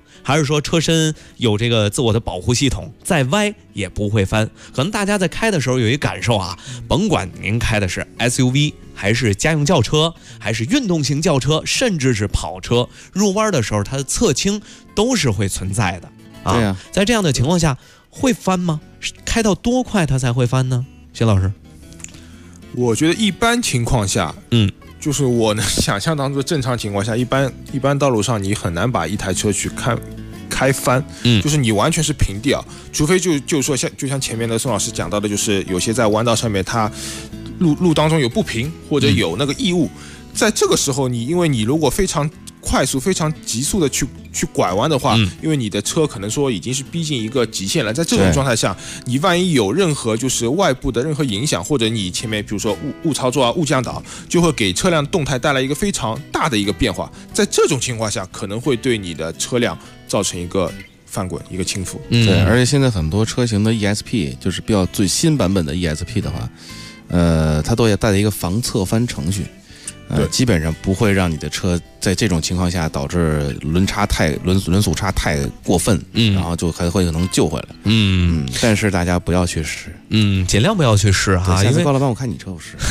还是说车身有这个自我的保护系统，再歪也不会翻？可能大家在开的时候有一感受啊，甭管您开的是 SUV 还是家用轿车，还是运动型轿车，甚至是跑车，入弯的时候它的侧倾都是会存在的啊。 对呀， 在这样的情况下会翻吗？开到多快它才会翻呢？薛老师， 我觉得一般情况下，就是我能想象当中正常情况下，一般道路上你很难把一台车去开翻，就是你完全是平地啊，除非就是说就像前面的宋老师讲到的，就是有些在弯道上面它路当中有不平或者有那个异物，在这个时候因为你如果非常快速、非常急速的去拐弯的话，因为你的车可能说已经是逼近一个极限了，在这种状态下，你万一有任何就是外部的任何影响，或者你前面比如说误操作啊、误降档，就会给车辆动态带来一个非常大的一个变化。在这种情况下，可能会对你的车辆造成一个翻滚、一个倾覆。 对，而且现在很多车型的 ESP， 就是比较最新版本的 ESP 的话，它都也带了一个防侧翻程序。基本上不会让你的车在这种情况下导致轮速差太过分，然后就还会可能救回来。但是大家不要去试， 尽量不要去试哈。 下次高老板我看你车我试。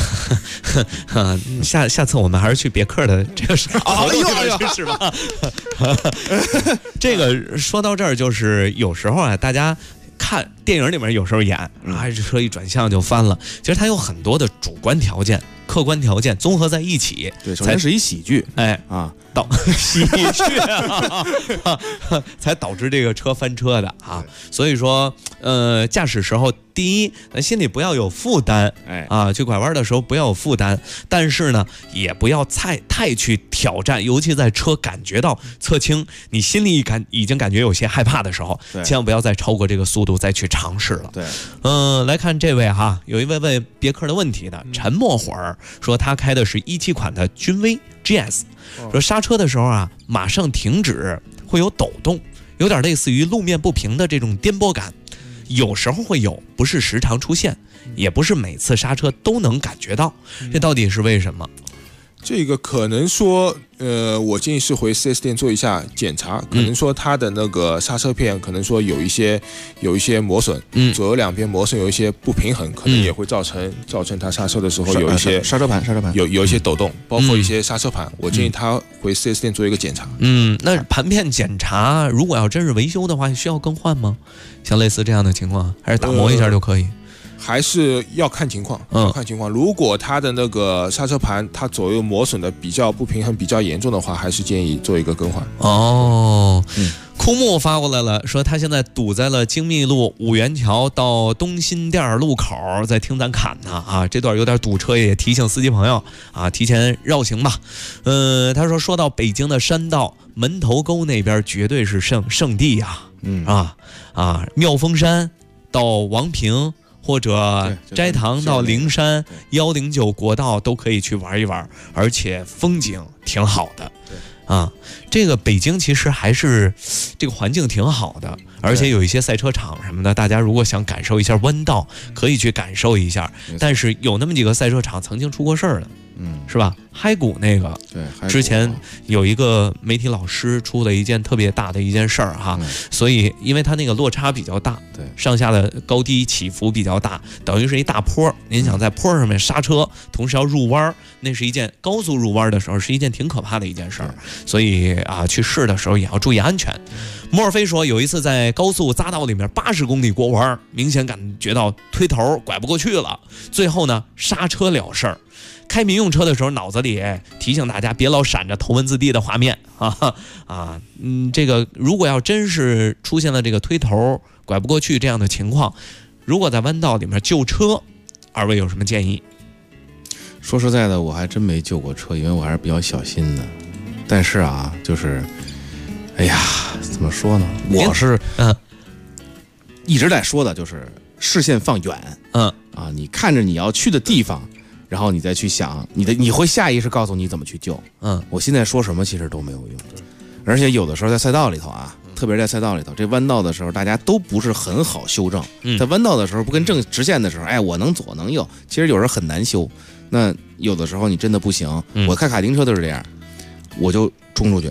下次我们还是去别克的这个去试吧。这个说到这儿，就是有时候啊，大家看电影里面有时候演啊，这车一转向就翻了，其实它有很多的主观条件、客观条件综合在一起， 对，首先是一喜剧， 喜剧才导致这个车翻车的啊。所以说，驾驶时候第一，咱心里不要有负担，去拐弯的时候不要有负担，但是呢，也不要太去挑战，尤其在车感觉到侧倾，你心里已经感觉有些害怕的时候，千万不要再超过这个速度再去尝试了。 对， 来看这位哈，有一位问别克的问题的，沉默会儿说他开的是17款的君威 GS， 说刹车的时候啊，马上停止会有抖动，有点类似于路面不平的这种颠簸感，有时候会有，不是时常出现，也不是每次刹车都能感觉到，这到底是为什么？ 这个可能说，我建议是回 4S 店做一下检查，可能说它的那个刹车片可能说有一些磨损，左右两边磨损有一些不平衡，可能也会造成它刹车的时候有一些刹车盘有一些抖动，包括一些刹车盘，我建议他回 4S 店做一个检查。 那盘片检查如果要真是维修的话，需要更换吗？像类似这样的情况，还是打磨一下就可以？ 还是要看情况，看情况。如果它的那个刹车盘它左右磨损的比较不平衡、比较严重的话，还是建议做一个更换。 枯木发过来了，说他现在堵在了精密路五元桥到东新店路口，在听咱侃呢啊，这段有点堵车，也提醒司机朋友啊，提前绕行吧。他说到北京的山道门头沟那边绝对是圣地呀，妙峰山到王平。或者斋堂到灵山109国道都可以去玩一玩，而且风景挺好的。这个北京其实还是这个环境挺好的，而且有一些赛车场什么的，大家如果想感受一下弯道，可以去感受一下。但是有那么几个赛车场曾经出过事儿的，是吧？嗨谷那个， 对， 之前有一个媒体老师出了一件特别大的一件事儿哈，所以因为它那个落差比较大， 对， 上下的高低起伏比较大，等于是一大坡。您想在坡上面刹车，同时要入弯，那是一件高速入弯的时候是一件挺可怕的一件事儿，所以去试的时候也要注意安全。莫尔菲说，有一次在高速匝道里面80公里过弯，明显感觉到推头拐不过去了，最后呢刹车了事儿。开民用车的时候，脑子里提醒大家别老闪着头文字 D 的画面这个如果要真是出现了这个推头拐不过去这样的情况，如果在弯道里面救车，二位有什么建议？ 说实在的，我还真没救过车，因为我还是比较小心的。但是就是哎呀，怎么说呢？我是一直在说的，就是视线放远，你看着你要去的地方，然后你再去想你会下意识告诉你怎么去救。我现在说什么其实都没有用，而且有的时候在赛道里头特别是在赛道里头，这弯道的时候大家都不是很好修正。在弯道的时候不跟正直线的时候，我能左能右，其实有时候很难修。那有的时候你真的不行，我开卡丁车都是这样，我就冲出去，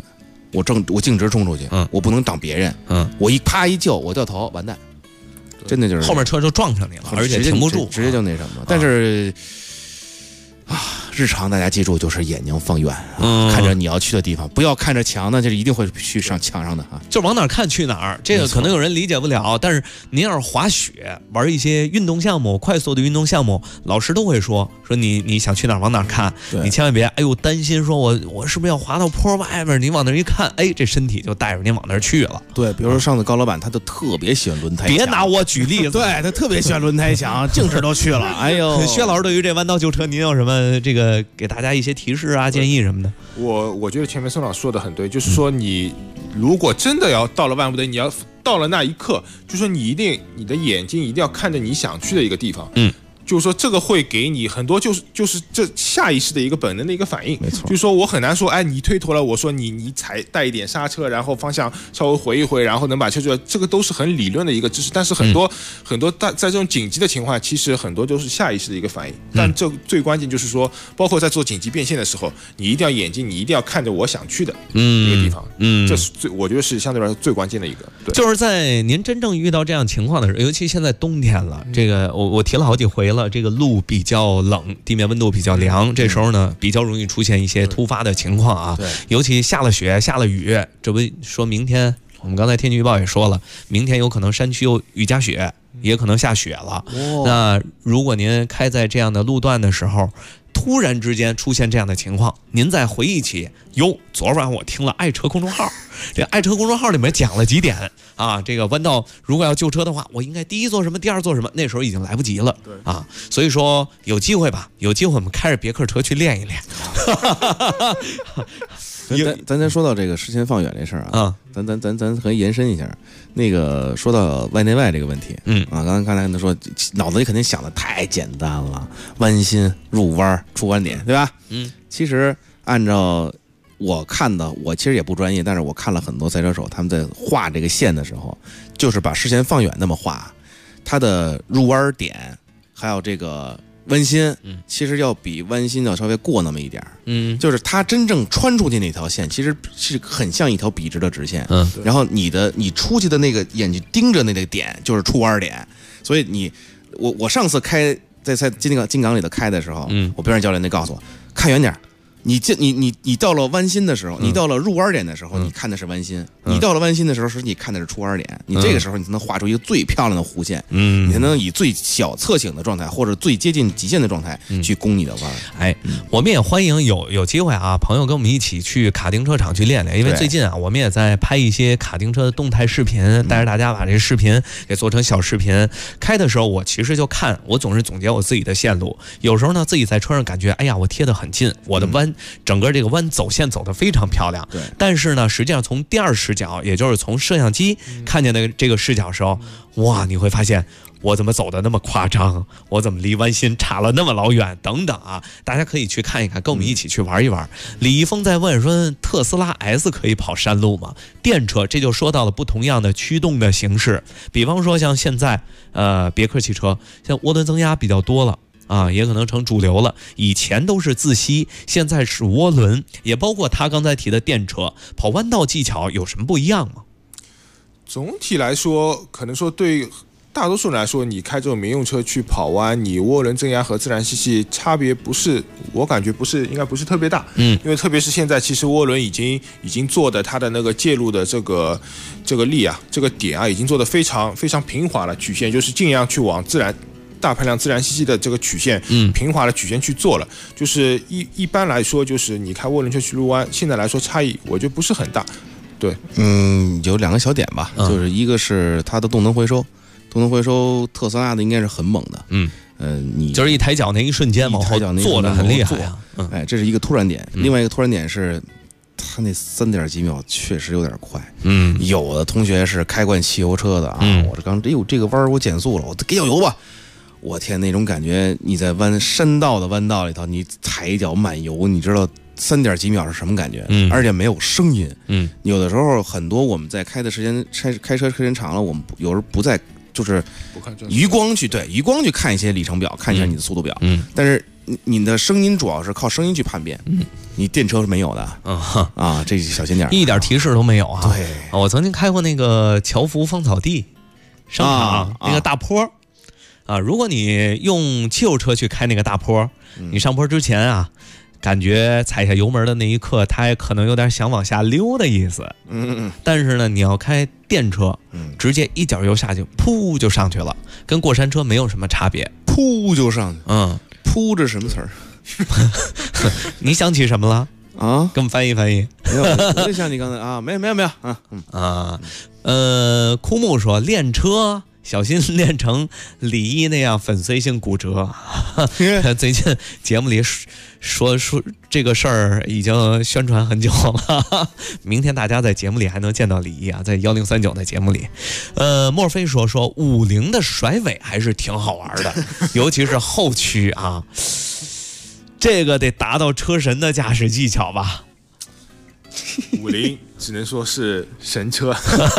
我径直冲出去，我不能挡别人，我一救我掉头完蛋，真的就是后面车就撞上你了，而且停不住， 直接就那什么。但是日常大家记住就是眼睛放远，看着你要去的地方，不要看着墙，那就是一定会去上墙上的啊。 就往哪儿看去哪儿，这个可能有人理解不了。但是您要是滑雪，玩一些运动项目，快速的运动项目，老师都会说你想去哪儿往哪儿看，你千万别担心说我是不是要滑到坡外面？你往那儿一看，这身体就带着你往那儿去了。 对，比如说上次高老板他就特别喜欢轮胎墙， 别拿我举例子， 对他特别喜欢轮胎墙，径直都去了。哎呦， 薛老师对于这弯道救车，您有什么这个给大家一些提示啊、建议什么的？ 我觉得前面宋老师说的很对，就是说你如果真的要到了万不得，你要到了那一刻，就说你的眼睛一定要看着你想去的一个地方。就是说这个会给你很多，就是这下意识的一个本能的一个反应。 没错， 就是说我很难说，你推头了，我说你踩带一点刹车，然后方向稍微回一回，然后能把车出来，这个都是很理论的一个知识。但是很多在这种紧急的情况，其实很多都是下意识的一个反应。但这最关键就是说，包括在做紧急变线的时候，你一定要眼睛，你一定要看着我想去的一个地方。这是我觉得是相对来说最关键的一个。对， 就是在您真正遇到这样情况的时候，尤其现在冬天了，这个我提了好几回了。这个路比较冷，地面温度比较凉，这时候呢比较容易出现一些突发的情况啊。 对， 尤其下了雪、下了雨，这不说明天我们刚才天气预报也说了，明天有可能山区有雨夹雪，也可能下雪了。那如果您开在这样的路段的时候，突然之间出现这样的情况，您再回忆起，昨晚我听了爱车公众号，这爱车公众号里面讲了几点啊，这个弯道如果要救车的话，我应该第一做什么，第二做什么，那时候已经来不及了。对啊，所以说有机会我们开着别克车去练一练。 咱说到这个视线放远这事儿啊，咱可以延伸一下。那个说到外内外这个问题，刚才他说脑子里肯定想的太简单了，弯心、入弯、出弯点，对吧？其实按照我看的，我其实也不专业，但是我看了很多赛车手他们在画这个线的时候，就是把视线放远那么画，它的入弯点还有这个弯心，其实要比弯心要稍微过那么一点，就是它真正穿出去那条线，其实是很像一条笔直的直线，然后你出去的那个眼睛盯着那个点就是出弯点，所以我上次开在金港里的开的时候，我边上教练那告诉我看远点。你到了弯心的时候，你到了入弯点的时候，你看的是弯心；你到了弯心的时候，实际你看的是出弯点。你这个时候，你才能画出一个最漂亮的弧线，你才能以最小侧倾的状态或者最接近极限的状态去攻你的弯。 我们也欢迎有机会啊，朋友跟我们一起去卡丁车场去练练，因为最近啊，我们也在拍一些卡丁车的动态视频，带着大家把这视频给做成小视频。开的时候，我其实就看，我总是总结我自己的线路。有时候呢，自己在车上感觉，哎呀，我贴得很近，我的弯。整个这个弯走线走得非常漂亮，但是呢，实际上从第二视角，也就是从摄像机看见的这个视角的时候，哇，你会发现我怎么走得那么夸张，我怎么离弯心差了那么老远，等等啊，大家可以去看一看，跟我们一起去玩一玩。李易峰在问说，特斯拉 S 可以跑山路吗？电车，这就说到了不同样的驱动的形式，比方说像现在别克汽车，像涡轮增压比较多了。也可能成主流了。以前都是自吸，现在是涡轮，也包括他刚才提的电车。跑弯道技巧有什么不一样吗？ 总体来说，可能说对大多数人来说，你开这种民用车去跑弯，你涡轮增压和自然吸气差别不是，我感觉应该不是特别大。因为特别是现在，其实涡轮已经做的它的那个介入的这个力啊，这个点啊，已经做的非常非常平滑了，曲线就是尽量去往大排量自然吸气的这个曲线，平滑的曲线去做了，就是一般来说，就是你开涡轮车去入弯，现在来说差异我觉得不是很大。对， 有两个小点吧，就是一个是它的动能回收，特斯拉的应该是很猛的，你就是一抬脚那一瞬间往后做的很厉害呀， 这是一个突然点，另外一个突然点是。它那3.几秒确实有点快，有的同学是开惯汽油车的啊，我这个弯我减速了，我给脚油吧。我天，那种感觉，你在山道的弯道里头，你踩一脚满油，你知道3.几秒是什么感觉？而且没有声音。有的时候很多我们在开车时间长了，我们有时候不在，就是余光去看一些里程表，看一下你的速度表。但是你的声音主要是靠声音去判别。 你电车是没有的。啊，这小心点， 一点提示都没有啊。 对， 我曾经开过那个侨福芳草地商场那个大坡啊，如果你用汽油车去开那个大坡，你上坡之前啊，感觉踩下油门的那一刻，它也可能有点想往下溜的意思。但是呢，你要开电车，直接一脚油下去，噗就上去了，跟过山车没有什么差别， 噗就上去。噗这什么词儿？ 你想起什么了啊？ 给我们翻译翻译。 没有，我就像你刚才啊，没有啊， 50只能说是神车。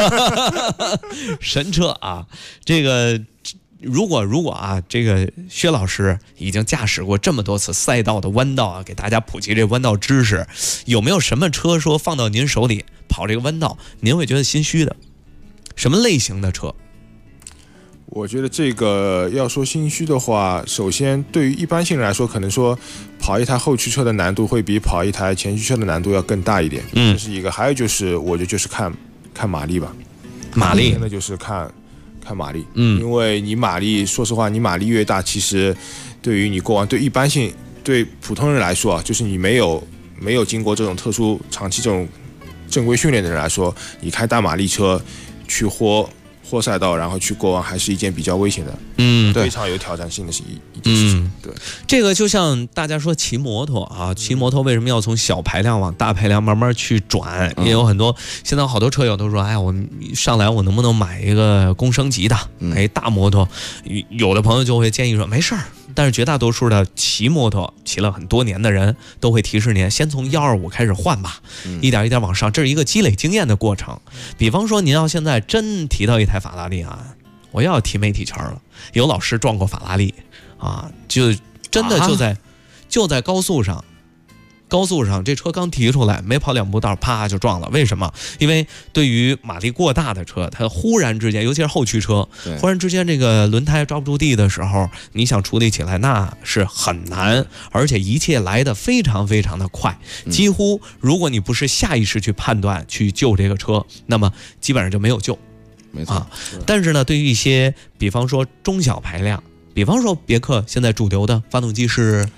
神车啊，这个如果啊，这个薛老师已经驾驶过这么多次赛道的弯道啊，给大家普及这弯道知识，有没有什么车说放到您手里跑这个弯道您会觉得心虚的？什么类型的车？ 我觉得这个要说心虚的话，首先对于一般性人来说，可能说跑一台后驱车的难度会比跑一台前驱车的难度要更大一点。这是一个。还有就是，我觉得就是看马力吧。 马力真的就是看马力。因为你马力，说实话，你马力越大，其实对于你过弯，对一般性对普通人来说啊，就是你没有经过这种特殊长期这种正规训练的人来说，你开大马力车去豁赛道，然后去过弯，还是一件比较危险的， 对， 非常有挑战性的一件事情。对， 这个就像大家说骑摩托啊，骑摩托为什么要从小排量往大排量慢慢去转？也有很多现在好多车友都说，哎，我上来我能不能买一个公升级的，大摩托？有的朋友就会建议说，没事儿。但是绝大多数的骑摩托骑了很多年的人都会提示您先从125开始换吧，一点一点往上，这是一个积累经验的过程。比方说您要现在真提到一台法拉利啊，我又要提媒体圈了，有老师撞过法拉利啊，就真的就在高速上，这车刚提出来，没跑2步道，啪就撞了。为什么？因为对于马力过大的车，它忽然之间，尤其是后驱车，忽然之间这个轮胎抓不住地的时候，你想处理起来那是很难，而且一切来得非常非常的快，几乎如果你不是下意识去判断去救这个车，那么基本上就没有救。 没错。 但是呢，对于一些比方说中小排量，比方说别克现在主流的发动机是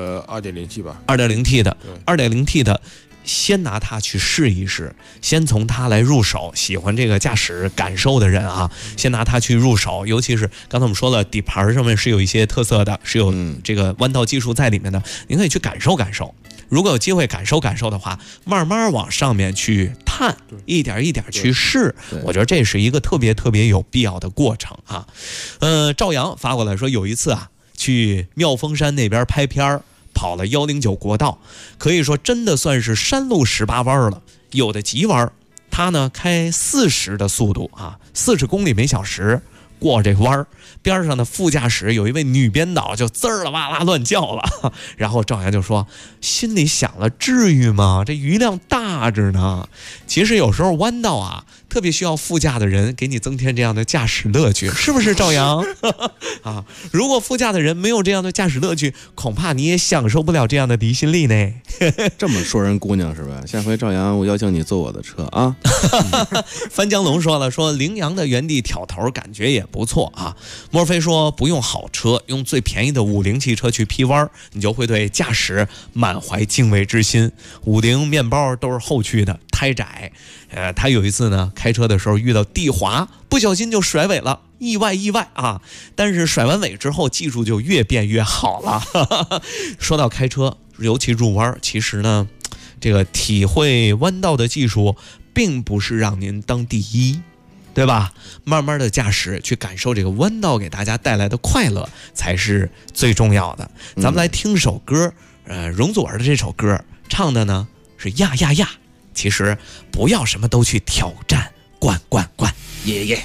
2.0T 吧 ，2.0T 的，2.0T 的，先拿它去试一试，先从它来入手。喜欢这个驾驶感受的人啊，先拿它去入手。尤其是刚才我们说了，底盘上面是有一些特色的，是有这个弯道技术在里面的，您可以去感受感受。如果有机会感受感受的话，慢慢往上面去探，一点一点去试，我觉得这是一个特别特别有必要的过程啊。赵阳发过来说，有一次啊，去妙峰山那边拍片儿，跑了109国道，可以说真的算是山路18弯了，有的急弯，他呢开40的速度啊，40公里每小时过这弯儿，边上的副驾驶有一位女编导就滋儿啦哇啦乱叫了，然后赵阳就说，心里想了，至于吗？这余量大着呢。其实有时候弯道啊，特别需要副驾的人给你增添这样的驾驶乐趣，是不是赵阳？啊，如果副驾的人没有这样的驾驶乐趣，恐怕你也享受不了这样的离心力呢。 这么说人姑娘是吧？下回赵阳，我邀请你坐我的车啊。 翻江龙说了，说羚羊的原地挑头感觉也不错啊。莫非说不用好车，用最便宜的50汽车去劈弯，你就会对驾驶满怀敬畏之心。50面包都是后驱的，胎窄。他有一次呢，开车的时候遇到地滑，不小心就甩尾了，意外啊！但是甩完尾之后，技术就越变越好了。说到开车，尤其入弯，其实呢，这个体会弯道的技术，并不是让您当第一，对吧？慢慢的驾驶，去感受这个弯道给大家带来的快乐，才是最重要的。咱们来听首歌，容祖儿的这首歌，唱的呢是呀呀呀。其实不要什么都去挑战，灌，耶耶。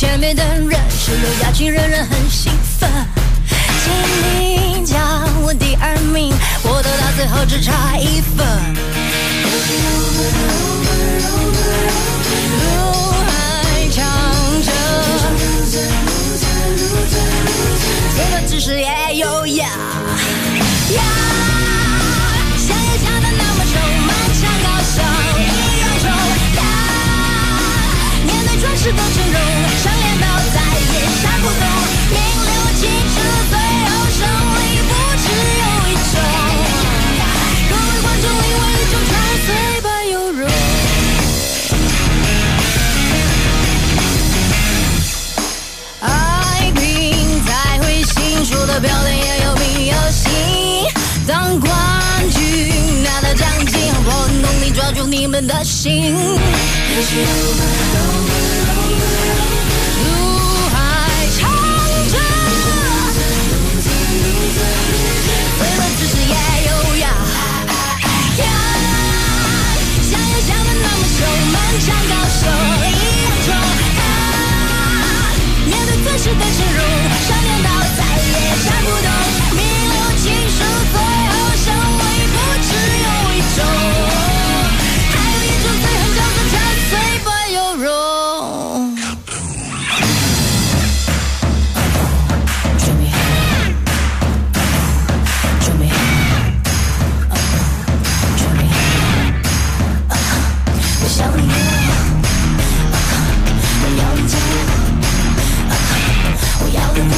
前面的人是有假期，人人很兴奋。请你叫我第2名，我得到最后只差1分。路还长着，走的只是也优雅。想也想的那么重，满腔高尚一样重。面对壮士的阵容，上镰刀再也杀不动。名留青史，最后胜利不只有一种。各位观众，因为一种传虽败犹荣。爱拼才会心，说的漂亮也有名有姓。当冠军拿到奖金，我努力抓住你们的心。路还长着，为了知识也优雅。想也想的那么凶，满腔高手一样重。面对最实的阵容，上镰刀再也杀不动。名留青史，最后胜利不只有一种，还有一种最狠叫做战虽败犹荣。我想你，我要你家，我要你。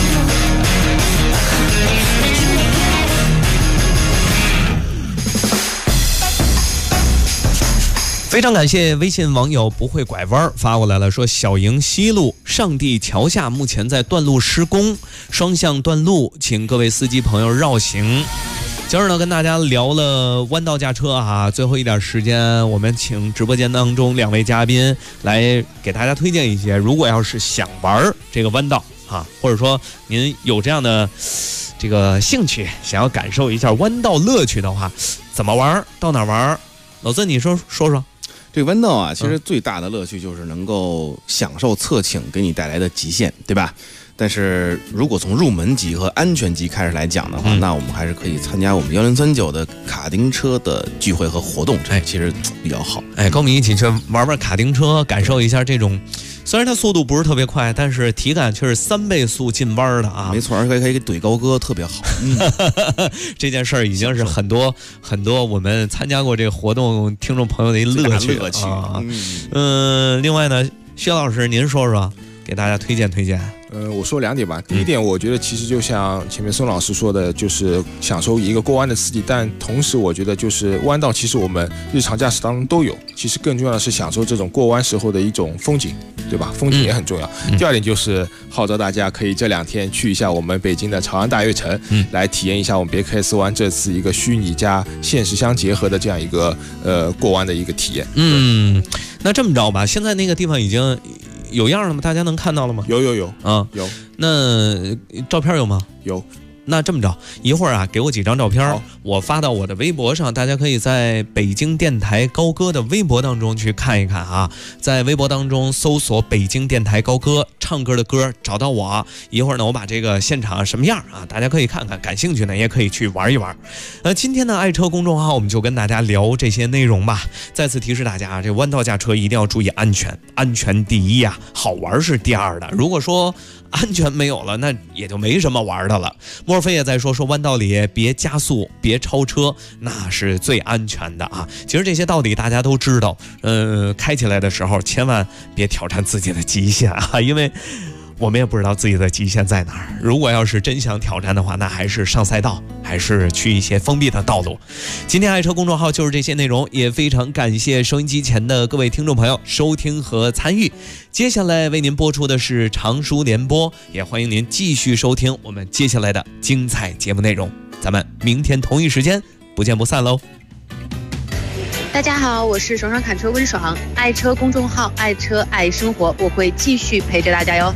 非常感谢微信网友不会拐弯发过来了，说小营西路上地桥下目前在断路施工，双向断路，请各位司机朋友绕行。今儿呢跟大家聊了弯道驾车啊，最后一点时间，我们请直播间当中2位嘉宾来给大家推荐一些，如果要是想玩这个弯道啊，或者说您有这样的这个兴趣，想要感受一下弯道乐趣的话，怎么玩，到哪玩？老曾你说说。 这个弯道啊，其实最大的乐趣就是能够享受侧倾给你带来的极限，对吧？但是如果从入门级和安全级开始来讲的话，那我们还是可以参加我们1039的卡丁车的聚会和活动，这其实比较好。 跟我们一起去玩玩卡丁车，感受一下这种，虽然它速度不是特别快，但是体感却是3倍速进弯的啊。 没错，而且可以怼高歌，特别好。 这件事儿已经是很多我们参加过这个活动听众朋友的一乐趣啊。另外呢，薛老师您说说，给大家推荐。 我说2点吧。第一点，我觉得其实就像前面孙老师说的，就是享受一个过弯的刺激，但同时我觉得就是弯道，其实我们日常驾驶当中都有，其实更重要的是享受这种过弯时候的一种风景，对吧？风景也很重要。第2点就是号召大家可以这2天去一下我们北京的朝阳大悦城，来体验一下我们别克 S 弯这次一个虚拟加现实相结合的这样一个过弯的一个体验。 那这么着吧，现在那个地方已经有样了吗？大家能看到了吗？ 有啊， 有。 那照片有吗？ 有。 那这么着，一会儿啊，给我几张照片，我发到我的微博上，大家可以在北京电台高歌的微博当中去看一看啊。在微博当中搜索北京电台高歌，唱歌的歌，找到我。一会儿呢，我把这个现场什么样啊，大家可以看看，感兴趣呢也可以去玩一玩。今天的爱车公众号我们就跟大家聊这些内容吧。再次提示大家，这弯道驾车一定要注意安全，安全第一啊，好玩是第2的。如果说安全没有了，那也就没什么玩的了。莫非也在说弯道里别加速，别超车，那是最安全的啊。其实这些道理大家都知道，开起来的时候千万别挑战自己的极限啊，因为我们也不知道自己的极限在哪儿。如果要是真想挑战的话，那还是上赛道，还是去一些封闭的道路。今天爱车公众号就是这些内容，也非常感谢收音机前的各位听众朋友收听和参与。接下来为您播出的是长书联播，也欢迎您继续收听我们接下来的精彩节目内容。咱们明天同一时间不见不散喽。 大家好，我是爽爽侃车温爽，爱车公众号爱车爱生活，我会继续陪着大家哟。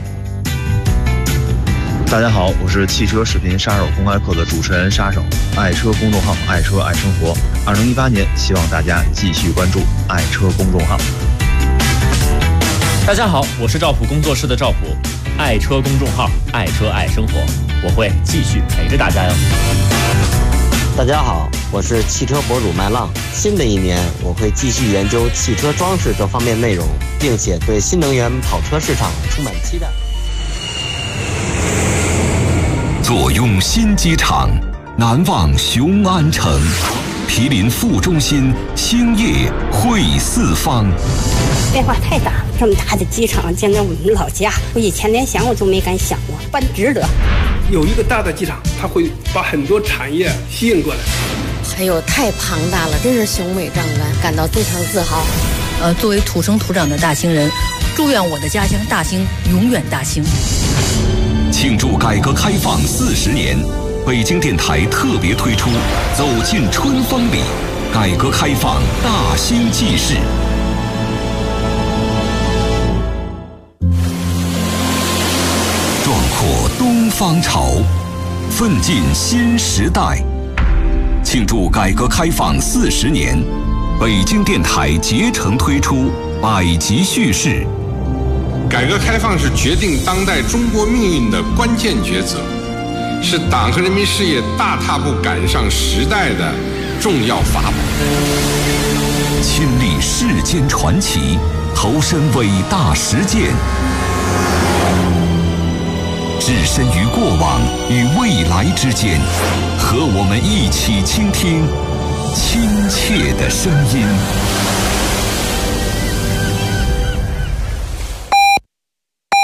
大家好，我是汽车视频杀手公开课的主持人杀手，爱车公众号爱车爱生活。2018年，希望大家继续关注爱车公众号。 大家好，我是赵普工作室的赵普，爱车公众号，爱车爱生活，我会继续陪着大家哟。 大家好，我是汽车博主麦浪。新的一年，我会继续研究汽车装饰这方面内容，并且对新能源跑车市场充满期待。 坐拥新机场，难忘雄安城，毗邻副中心，兴业汇四方。 变化太大，这么大的机场，简直我们老家，我以前连想我都没敢想过，办值得。 有一个大的机场，它会把很多产业吸引过来。 哎呦，太庞大了，真是雄伟壮观，感到非常自豪。 作为土生土长的大兴人，祝愿我的家乡大兴永远大兴。 庆祝改革开放40年，北京电台特别推出《走进春风里》，改革开放大兴纪事。壮阔东方潮，奋进新时代。庆祝改革开放40年，北京电台竭诚推出100集叙事。 改革开放是决定当代中国命运的关键抉择，是党和人民事业大踏步赶上时代的重要法宝。 亲历世间传奇，投身伟大实践，置身于过往与未来之间，和我们一起倾听亲切的声音。